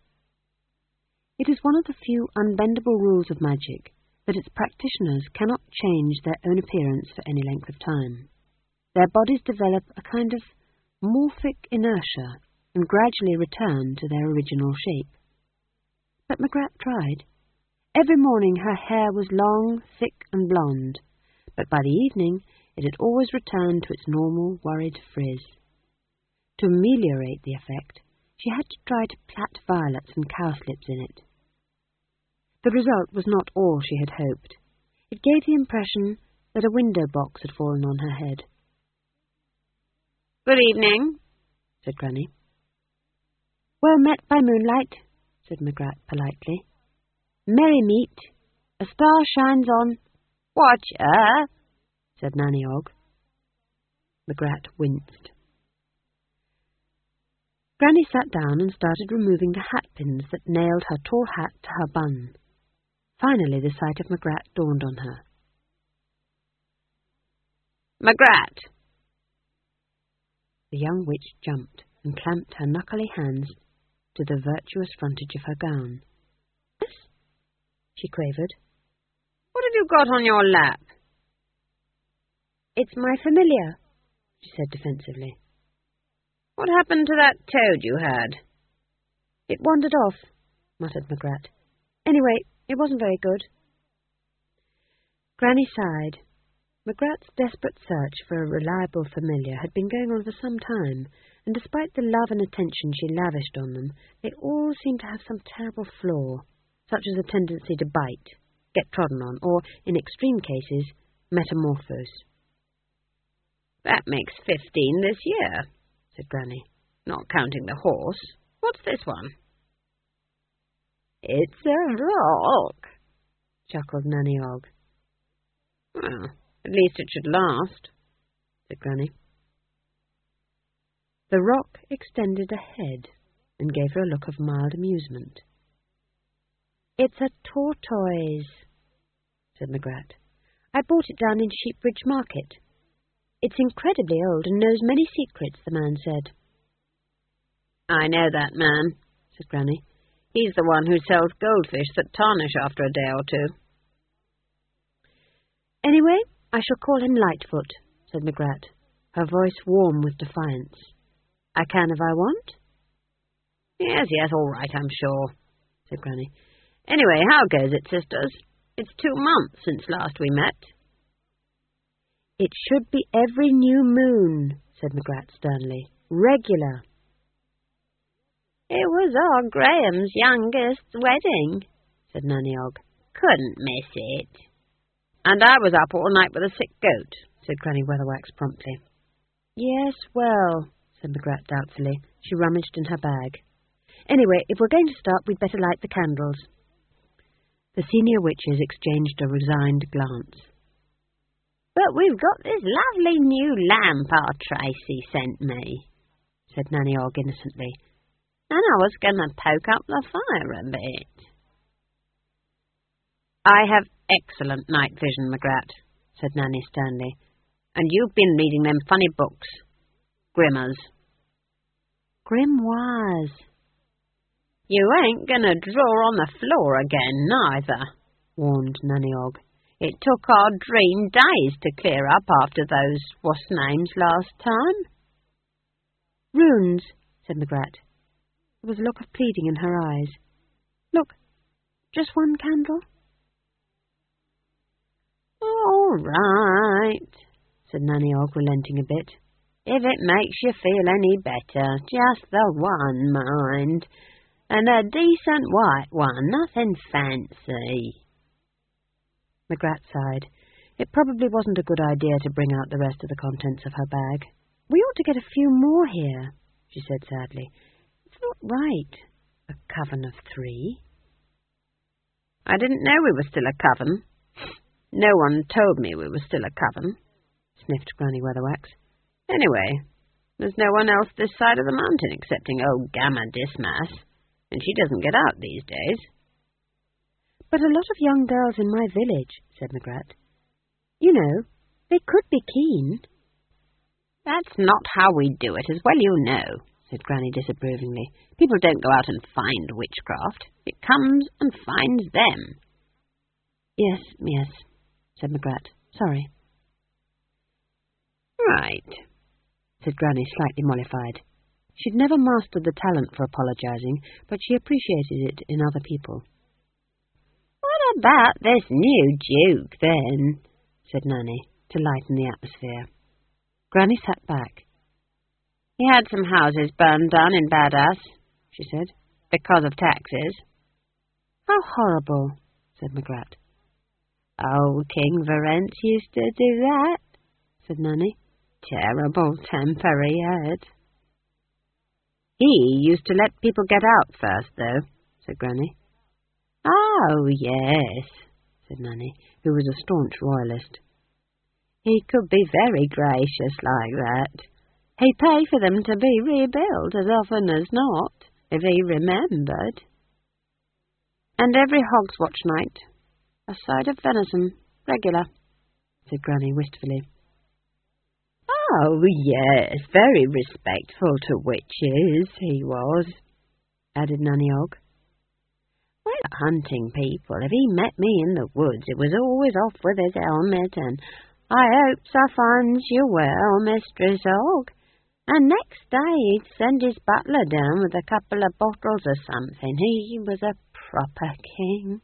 It is one of the few unbendable rules of magic that its practitioners cannot change their own appearance for any length of time. Their bodies develop a kind of morphic inertia and gradually return to their original shape. But Magrat tried. Every morning her hair was long, thick and blonde, but by the evening it had always returned to its normal, worried frizz. To ameliorate the effect, she had to try to plait violets and cowslips in it. The result was not all she had hoped. It gave the impression that a window box had fallen on her head. "Good evening," said Granny. "Well met by moonlight," said Magrat politely. "Merry meet. A star shines on—" "Watch her," said Nanny Og. Magrat winced. Granny sat down and started removing the hat-pins that nailed her tall hat to her bun. Finally the sight of Magrat dawned on her. "Magrat!" The young witch jumped and clamped her knuckly hands to the virtuous frontage of her gown. "Yes?" she quavered. "What have you got on your lap?" "It's my familiar," she said defensively. What happened to that toad you had? It wandered off, muttered Magrat. Anyway, it wasn't very good. Granny sighed. Magrat's desperate search for a reliable familiar had been going on for some time, and despite the love and attention she lavished on them, they all seemed to have some terrible flaw, such as a tendency to bite, get trodden on, or, in extreme cases, metamorphose. That makes 15 this year, said Granny, not counting the horse. What's this one? It's a rock, chuckled Nanny Og. Well, at least it should last, said Granny. The rock extended a head and gave her a look of mild amusement. It's a tortoise, said Magrat. I bought it down in Sheepbridge Market. It's incredibly old and knows many secrets, the man said. I know that man, said Granny. He's the one who sells goldfish that tarnish after a day or two. Anyway, I shall call him Lightfoot, said Magrat, her voice warm with defiance. I can if I want. Yes, all right, I'm sure, said Granny. Anyway, how goes it, sisters? It's 2 months since last we met. It should be every new moon, said Magrat sternly. Regular. It was our Graham's youngest's wedding, said Nanny Og. Couldn't miss it. And I was up all night with a sick goat, said Granny Weatherwax promptly. Yes, well, said Magrat doubtfully. She rummaged in her bag. Anyway, if we're going to start, we'd better light the candles. The senior witches exchanged a resigned glance. But we've got this lovely new lamp our Tracy sent me, said Nanny Og innocently. And I was going to poke up the fire a bit. I have excellent night vision, Magrat, said Nanny sternly. And you've been reading them funny books. Grimmers. Grimoires. You ain't going to draw on the floor again, neither, warned Nanny Og. It took our dream days to clear up after those what's-names last time. Runes, said Magrat. There was a look of pleading in her eyes. Look, just one candle? All right, said Nanny Og, relenting a bit. If it makes you feel any better, just the one, mind. And a decent white one, nothing fancy. Magrat sighed. It probably wasn't a good idea to bring out the rest of the contents of her bag. We ought to get a few more here, she said sadly. It's not right. A coven of 3. I didn't know we were still a coven. No one told me we were still a coven, sniffed Granny Weatherwax. Anyway, there's no one else this side of the mountain excepting old Gamma Dismas, and she doesn't get out these days. But a lot of young girls in my village, said Magrat. You know, they could be keen. That's not how we do it, as well you know, said Granny disapprovingly. People don't go out and find witchcraft. It comes and finds them. Yes, said Magrat. Sorry. Right, said Granny, slightly mollified. She'd never mastered the talent for apologizing, but she appreciated it in other people. What about this new Duke, then? Said Nanny, to lighten the atmosphere. Granny sat back. He had some houses burned down in Badass, she said, because of taxes. How horrible, said Magrat. Old King Verence used to do that, said Nanny. Terrible temper he had. He used to let people get out first, though, said Granny. Oh, yes, said Nanny, who was a staunch royalist. He could be very gracious like that. He'd pay for them to be rebuilt as often as not, if he remembered. And every Hog's Watch night, a side of venison, regular, said Granny wistfully. Oh, yes, very respectful to witches, he was, added Nanny Og. When hunting people, if he met me in the woods, it was always off with his helmet and I hopes I finds you well, Mistress Hogg. And next day he'd send his butler down with a couple of bottles of something. He was a proper king.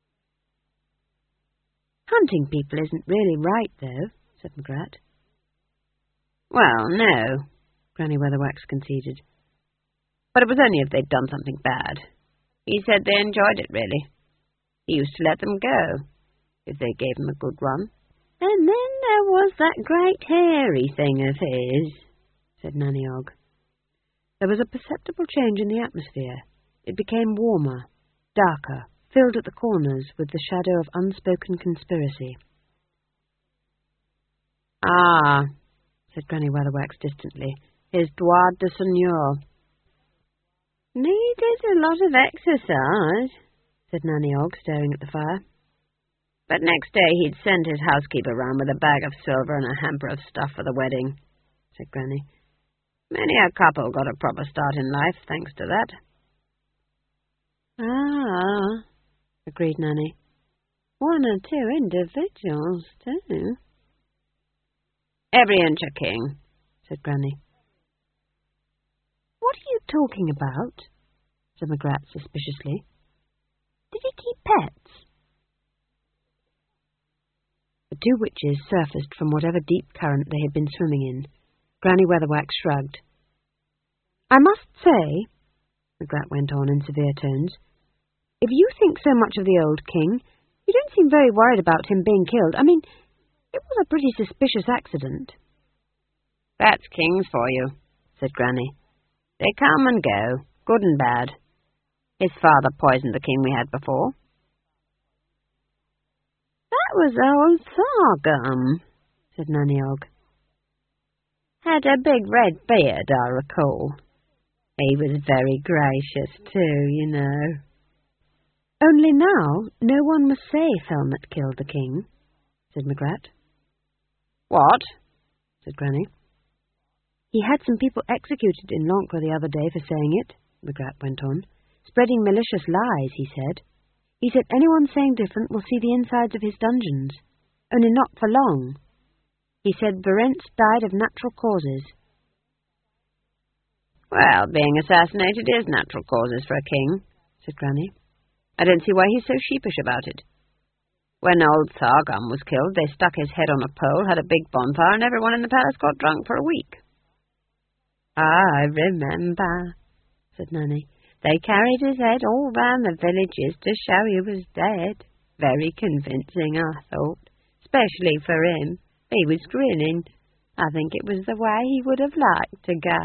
Hunting people isn't really right, though, said Magrat. Well, no, Granny Weatherwax conceded. but it was only if they'd done something bad. He said they enjoyed it, really. He used to let them go, if they gave him a good run. And then there was that great hairy thing of his, said Nanny Ogg. There was a perceptible change in the atmosphere. It became warmer, darker, filled at the corners with the shadow of unspoken conspiracy. Ah, said Granny Weatherwax distantly, his droit de seigneur. Needed a lot of exercise, said Nanny Ogg, staring at the fire. But next day he'd send his housekeeper round with a bag of silver and a hamper of stuff for the wedding, said Granny. Many a couple got a proper start in life, thanks to that. Ah, agreed Nanny. 1 or 2 individuals, too. Every inch a king, said Granny. What are you talking about? said Magrat suspiciously. Did he keep pets? The 2 witches surfaced from whatever deep current they had been swimming in. Granny Weatherwax shrugged. I must say, Magrat went on in severe tones, if you think so much of the old king, you don't seem very worried about him being killed. I mean, it was a pretty suspicious accident. That's kings for you, said Granny. They come and go, good and bad. His father poisoned the king we had before. That was old Sargum, said Nanny Ogg. Had a big red beard, I recall. He was very gracious too, you know. Only now no one must say Felmet killed the king, said Magrat. What? said Granny. He had some people executed in Lancre the other day for saying it, Magrat went on. Spreading malicious lies, he said. He said anyone saying different will see the insides of his dungeons. Only not for long. He said Verence died of natural causes. Well, being assassinated is natural causes for a king, said Granny. I don't see why he's so sheepish about it. When old Sargum was killed, they stuck his head on a pole, had a big bonfire, and everyone in the palace got drunk for a week. I remember, said Nanny. They carried his head all round the villages to show he was dead. Very convincing, I thought, especially for him. He was grinning. I think it was the way he would have liked to go.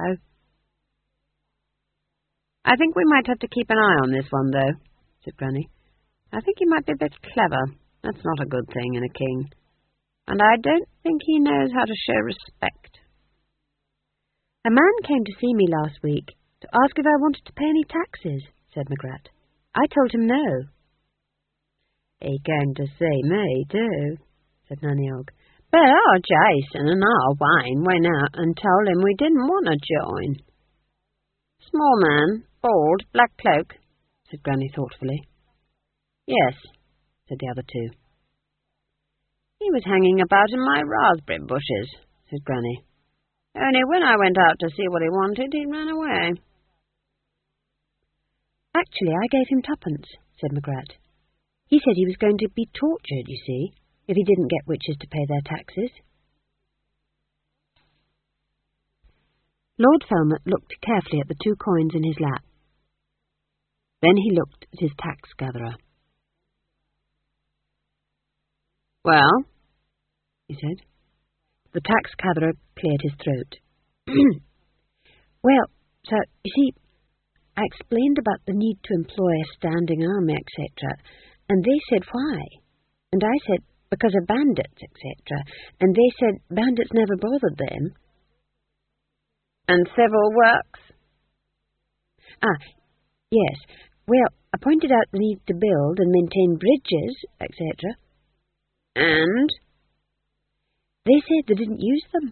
I think we might have to keep an eye on this one, though, said Granny. I think he might be a bit clever. That's not a good thing in a king. And I don't think he knows how to show respect. A man came to see me last week to ask if I wanted to pay any taxes, said Magrat. I told him no. He came to see me, too, said Nanny Ogg. But our Jason and our Wayne went out and told him we didn't want to join. Small man, bald, black cloak, said Granny thoughtfully. Yes, said the other 2. He was hanging about in my raspberry bushes, said Granny. Only when I went out to see what he wanted, he ran away. Actually, I gave him 2pence, said Magrat. He said he was going to be tortured, you see, if he didn't get witches to pay their taxes. Lord Felmet looked carefully at the 2 coins in his lap. Then he looked at his tax-gatherer. Well, he said. The tax-gatherer cleared his throat. Well, sir, you see, I explained about the need to employ a standing army, etc., and they said why? And I said, because of bandits, etc., and they said bandits never bothered them. And civil works? Yes. Well, I pointed out the need to build and maintain bridges, etc. And? They said they didn't use them.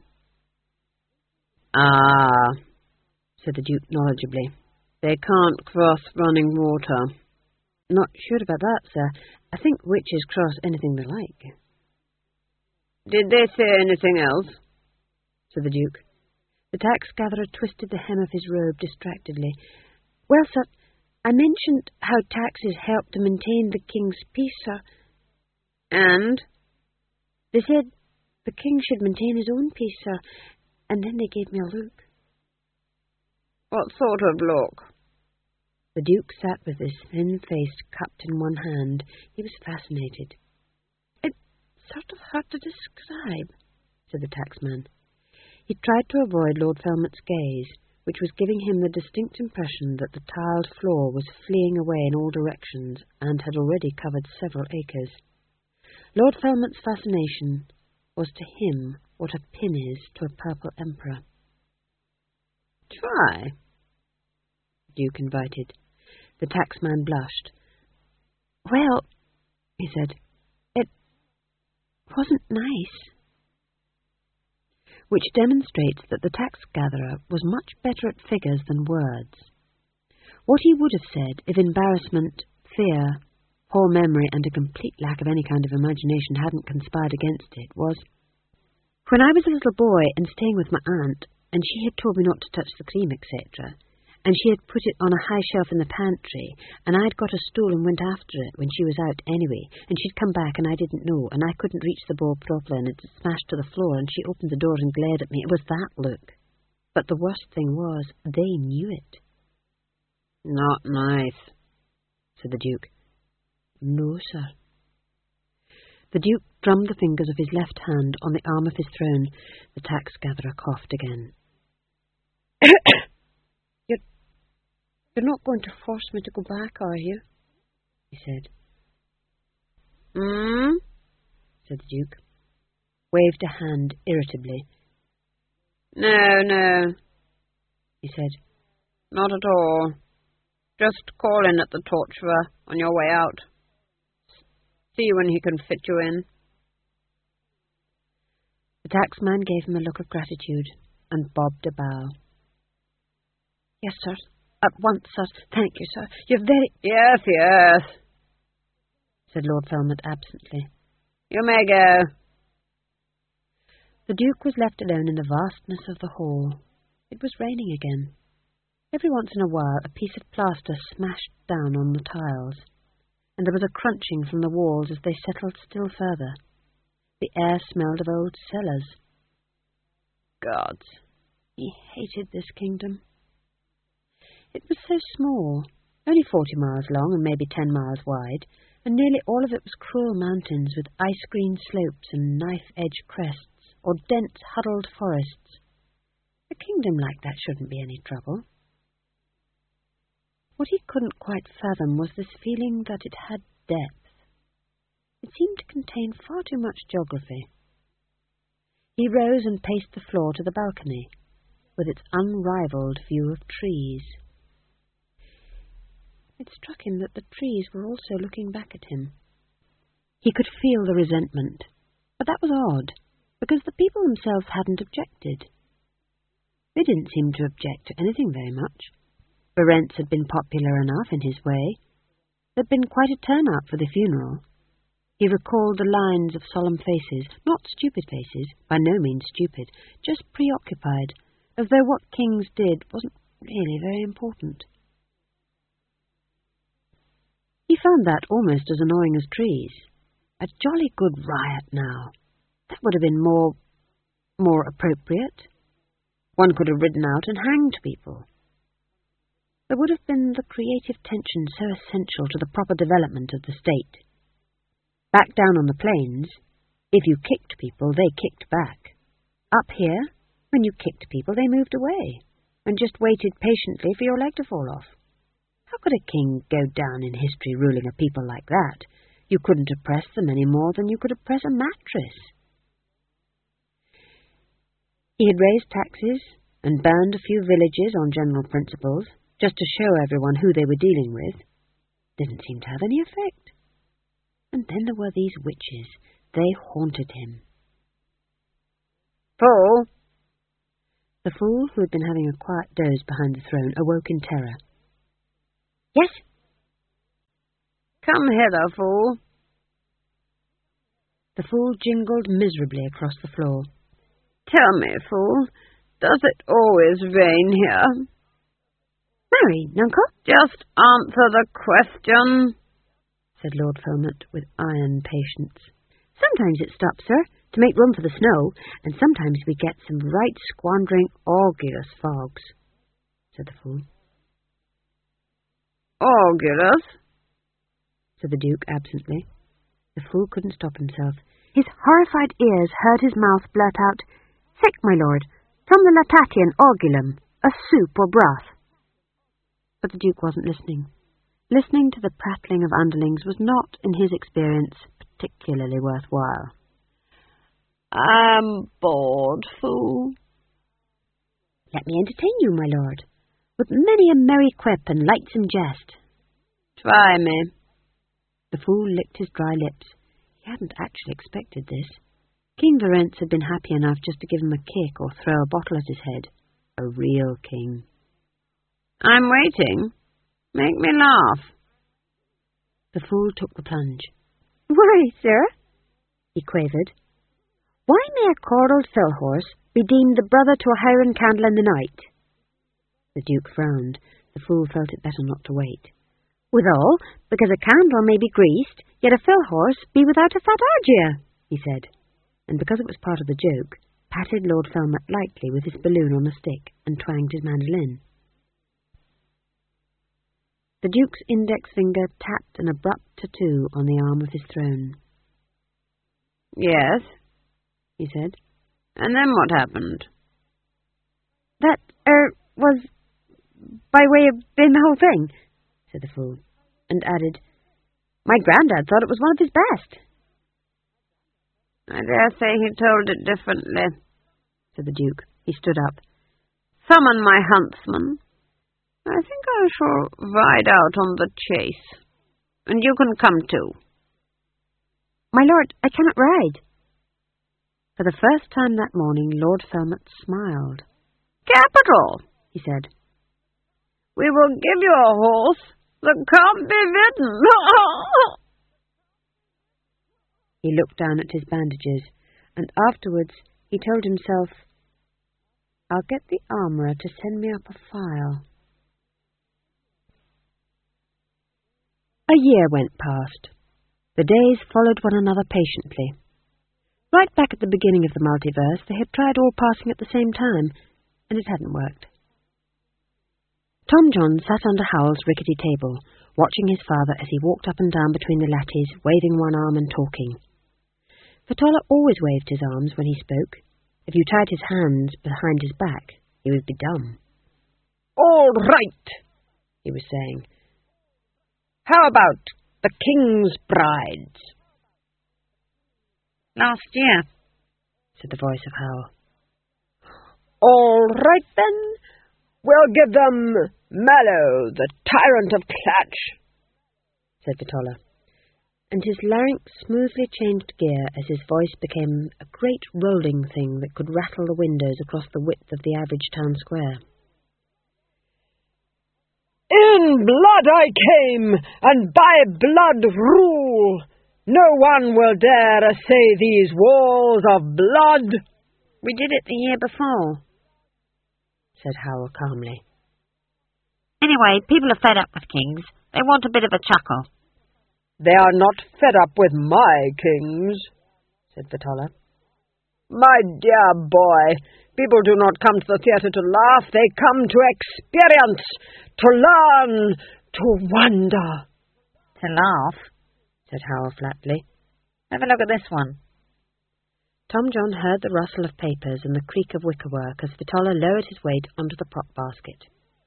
Ah, said the Duke knowledgeably. They can't cross running water. Not sure about that, sir. I think witches cross anything they like. Did they say anything else? said the Duke. The tax-gatherer twisted the hem of his robe distractedly. Well, sir, I mentioned how taxes help to maintain the king's peace, sir. And? They said the king should maintain his own peace, sir, and then they gave me a look. What sort of look? The Duke sat with his thin face cupped in one hand. He was fascinated. It's sort of hard to describe, said the taxman. He tried to avoid Lord Felmut's gaze, which was giving him the distinct impression that the tiled floor was fleeing away in all directions and had already covered several acres. Lord Felmut's fascination was to him what a pin is to a purple emperor. Try, the Duke invited. The taxman blushed. Well, he said, it wasn't nice. Which demonstrates that the tax-gatherer was much better at figures than words. What he would have said if embarrassment, fear, poor memory, and a complete lack of any kind of imagination hadn't conspired against it was, when I was a little boy and staying with my aunt, and she had told me not to touch the cream, etc., and she had put it on a high shelf in the pantry, and I'd got a stool and went after it when she was out anyway, and she'd come back and I didn't know, and I couldn't reach the bowl properly, and it smashed to the floor, and she opened the door and glared at me. It was that look. But the worst thing was, they knew it. Not nice, said the Duke. No, sir. The Duke drummed the fingers of his left hand on the arm of his throne. The tax-gatherer coughed again. You're not going to force me to go back, are you? He said. Said the Duke. Waved a hand irritably. No, he said. Not at all. Just call in at the torturer on your way out. See when he can fit you in. The taxman gave him a look of gratitude and bobbed a bow. Yes, sir. At once, sir. Thank you, sir. You're very... Yes, said Lord Felmut absently. You may go. The Duke was left alone in the vastness of the hall. It was raining again. Every once in a while a piece of plaster smashed down on the tiles, and there was a crunching from the walls as they settled still further. The air smelled of old cellars. Gods, he hated this kingdom. It was so small, only 40 miles long and maybe 10 miles wide, and nearly all of it was cruel mountains with ice-green slopes and knife-edge crests, or dense, huddled forests. A kingdom like that shouldn't be any trouble. What he couldn't quite fathom was this feeling that it had depth. It seemed to contain far too much geography. He rose and paced the floor to the balcony, with its unrivalled view of trees. It struck him that the trees were also looking back at him. He could feel the resentment, but that was odd, because the people themselves hadn't objected. They didn't seem to object to anything very much. Berentz had been popular enough in his way. There'd been quite a turnout for the funeral. He recalled the lines of solemn faces, not stupid faces, by no means stupid, just preoccupied, as though what kings did wasn't really very important. He found that almost as annoying as trees. A jolly good riot now. That would have been more appropriate. One could have ridden out and hanged people. There would have been the creative tension so essential to the proper development of the state. Back down on the plains, if you kicked people, they kicked back. Up here, when you kicked people, they moved away, and just waited patiently for your leg to fall off. How could a king go down in history ruling a people like that? You couldn't oppress them any more than you could oppress a mattress. He had raised taxes and burned a few villages on general principles, just to show everyone who they were dealing with. Didn't seem to have any effect. And then there were these witches. They haunted him. Fool! The fool, who had been having a quiet doze behind the throne, awoke in terror. Yes? Come hither, fool. The fool jingled miserably across the floor. Tell me, fool, does it always rain here? Marry, nuncle? Just answer the question, said Lord Filmont with iron patience. Sometimes it stops, sir, to make room for the snow, and sometimes we get some right squandering, orgulous fogs, said the fool. Orgulous? said the Duke absently. The fool couldn't stop himself. His horrified ears heard his mouth blurt out, "Sick, my lord, from the Latatian orgulum, a soup or broth." But the Duke wasn't listening. Listening to the prattling of underlings was not, in his experience, particularly worthwhile. "I'm bored, fool." "Let me entertain you, my lord, with many a merry quip and lightsome jest." "Try me." The fool licked his dry lips. He hadn't actually expected this. King Verence had been happy enough just to give him a kick or throw a bottle at his head. A real king. "I'm waiting. Make me laugh." The fool took the plunge. "Why, sir?" he quavered. "Why may a cordled fill horse be deemed the brother to a hiren candle in the night?" The Duke frowned. The fool felt it better not to wait. "Withal, because a candle may be greased, yet a fill horse be without a fat argia," he said, and because it was part of the joke, patted Lord Filmont lightly with his balloon on a stick and twanged his mandolin. The Duke's index finger tapped an abrupt tattoo on the arm of his throne. "Yes," he said. "And then what happened?" "That, was by way of being the whole thing," said the fool, and added, "My grandad thought it was one of his best." "I dare say he told it differently," said the Duke. He stood up. "Summon my huntsman. I think I shall ride out on the chase, and you can come too." "My lord, I cannot ride." For the first time that morning, Lord Filmont smiled. "Capital," he said. "We will give you a horse that can't be ridden." He looked down at his bandages, and afterwards he told himself, "I'll get the armourer to send me up a file." A year went past. The days followed one another patiently. Right back at the beginning of the multiverse, they had tried all passing at the same time, and it hadn't worked. Tom John sat under Howell's rickety table, watching his father as he walked up and down between the lattice, waving one arm and talking. Vitola always waved his arms when he spoke. If you tied his hands behind his back, he would be dumb. "All right," he was saying. "How about the King's brides?" "Last year," said the voice of Howell. "All right, then. We'll give them Mallow, the tyrant of Clatch," said Vitola, and his larynx smoothly changed gear as his voice became a great rolling thing that could rattle the windows across the width of the average town square. "In blood I came, and by blood rule. No one will dare assay these walls of blood." "We did it the year before," said Howell calmly. "Anyway, people are fed up with kings. They want a bit of a chuckle." "They are not fed up with my kings," said Vitola. "My dear boy, people do not come to the theatre to laugh. They come to experience, to learn, to wonder." "To laugh," said Howell flatly. "Have a look at this one." Tom John heard the rustle of papers and the creak of wickerwork as Vitola lowered his weight onto the prop basket.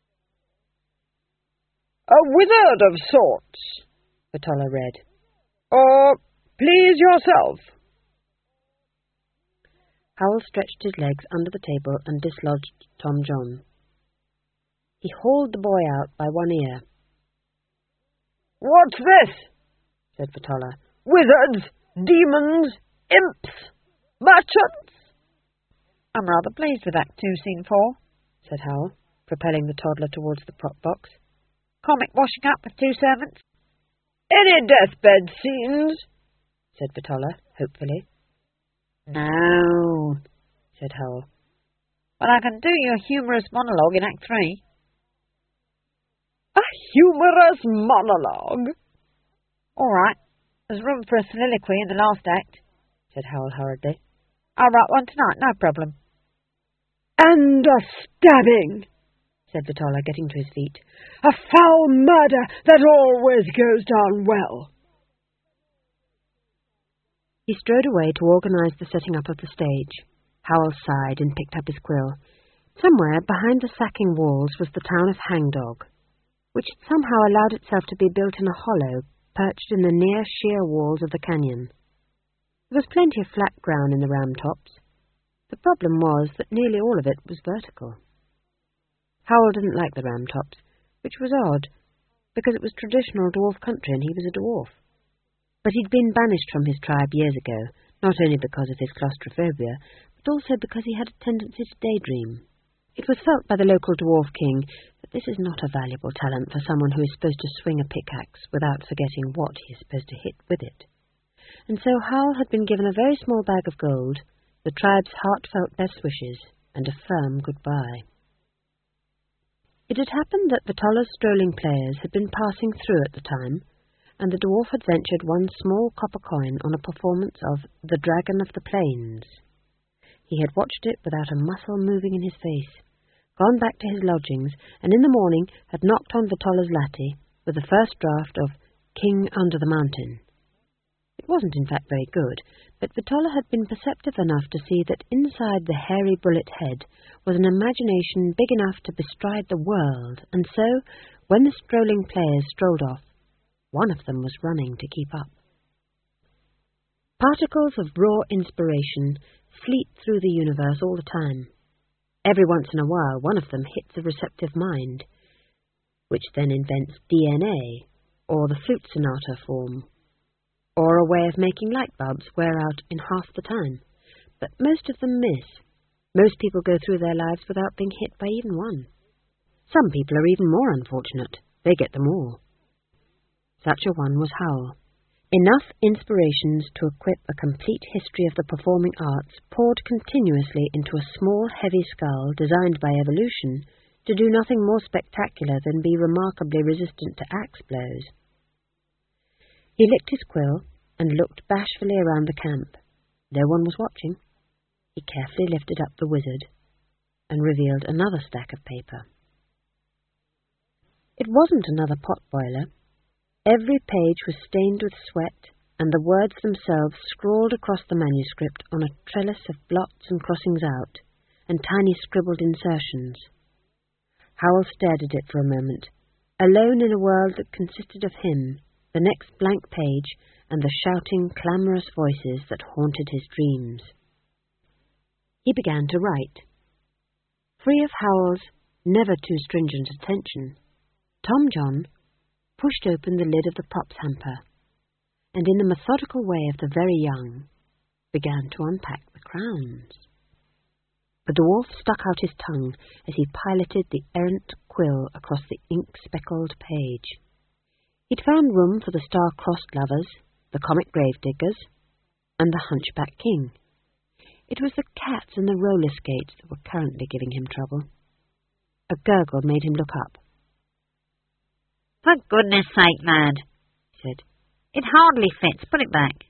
"A wizard of sorts," Vitola read. "Or please yourself." Howell stretched his legs under the table and dislodged Tom John. He hauled the boy out by one ear. "What's this?" said Vitola. "Wizards, demons, imps, merchants?" "I'm rather pleased with Act 2, Scene 4, said Howell, propelling the toddler towards the prop box. "Comic washing up with 2 servants." "Any deathbed scenes?" said Vitola, hopefully. No, said Howl. but I can do you a humorous monologue in Act 3. A humorous monologue? All right, there's room for a soliloquy in the last act, said Howl hurriedly. I'll write one tonight, no problem. And a stabbing, said Vitola, getting to his feet. A foul murder that always goes down well. He strode away to organise the setting up of the stage. Howl sighed and picked up his quill. Somewhere behind the sacking walls was the town of Hangdog, which had somehow allowed itself to be built in a hollow perched in the near sheer walls of the canyon. There was plenty of flat ground in the ram tops. The problem was that nearly all of it was vertical. Howl didn't like the ram tops, which was odd, because it was traditional dwarf country and he was a dwarf. But he'd been banished from his tribe years ago, not only because of his claustrophobia, but also because he had a tendency to daydream. It was felt by the local dwarf king that this is not a valuable talent for someone who is supposed to swing a pickaxe without forgetting what he is supposed to hit with it. And so Howl had been given a very small bag of gold, the tribe's heartfelt best wishes, and a firm goodbye. It had happened that Vitola's strolling players had been passing through at the time, and the dwarf had ventured one small copper coin on a performance of The Dragon of the Plains. He had watched it without a muscle moving in his face, gone back to his lodgings, and in the morning had knocked on Vitola's latte with the first draft of King Under the Mountain. It wasn't in fact very good, but Vitola had been perceptive enough to see that inside the hairy bullet head was an imagination big enough to bestride the world, and so, when the strolling players strolled off, one of them was running to keep up. Particles of raw inspiration fleet through the universe all the time. Every once in a while one of them hits a receptive mind, which then invents DNA, or the flute sonata form, or a way of making light bulbs wear out in half the time. But most of them miss. Most people go through their lives without being hit by even one. Some people are even more unfortunate. They get them all. Such a one was Howl. Enough inspirations to equip a complete history of the performing arts poured continuously into a small, heavy skull designed by evolution to do nothing more spectacular than be remarkably resistant to axe blows. He licked his quill and looked bashfully around the camp. No one was watching. He carefully lifted up the wizard and revealed another stack of paper. It wasn't another pot-boiler. Every page was stained with sweat, and the words themselves scrawled across the manuscript on a trellis of blots and crossings out, and tiny scribbled insertions. Howl stared at it for a moment, alone in a world that consisted of him, the next blank page, and the shouting, clamorous voices that haunted his dreams. He began to write. Free of Howl's never too stringent attention, Tom John pushed open the lid of the props hamper, and in the methodical way of the very young, began to unpack the crowns. The dwarf stuck out his tongue as he piloted the errant quill across the ink-speckled page. He'd found room for the star-crossed lovers, the comic gravediggers, and the hunchback king. It was the cats and the roller skates that were currently giving him trouble. A gurgle made him look up. For goodness sake, lad, he said. It hardly fits. Put it back.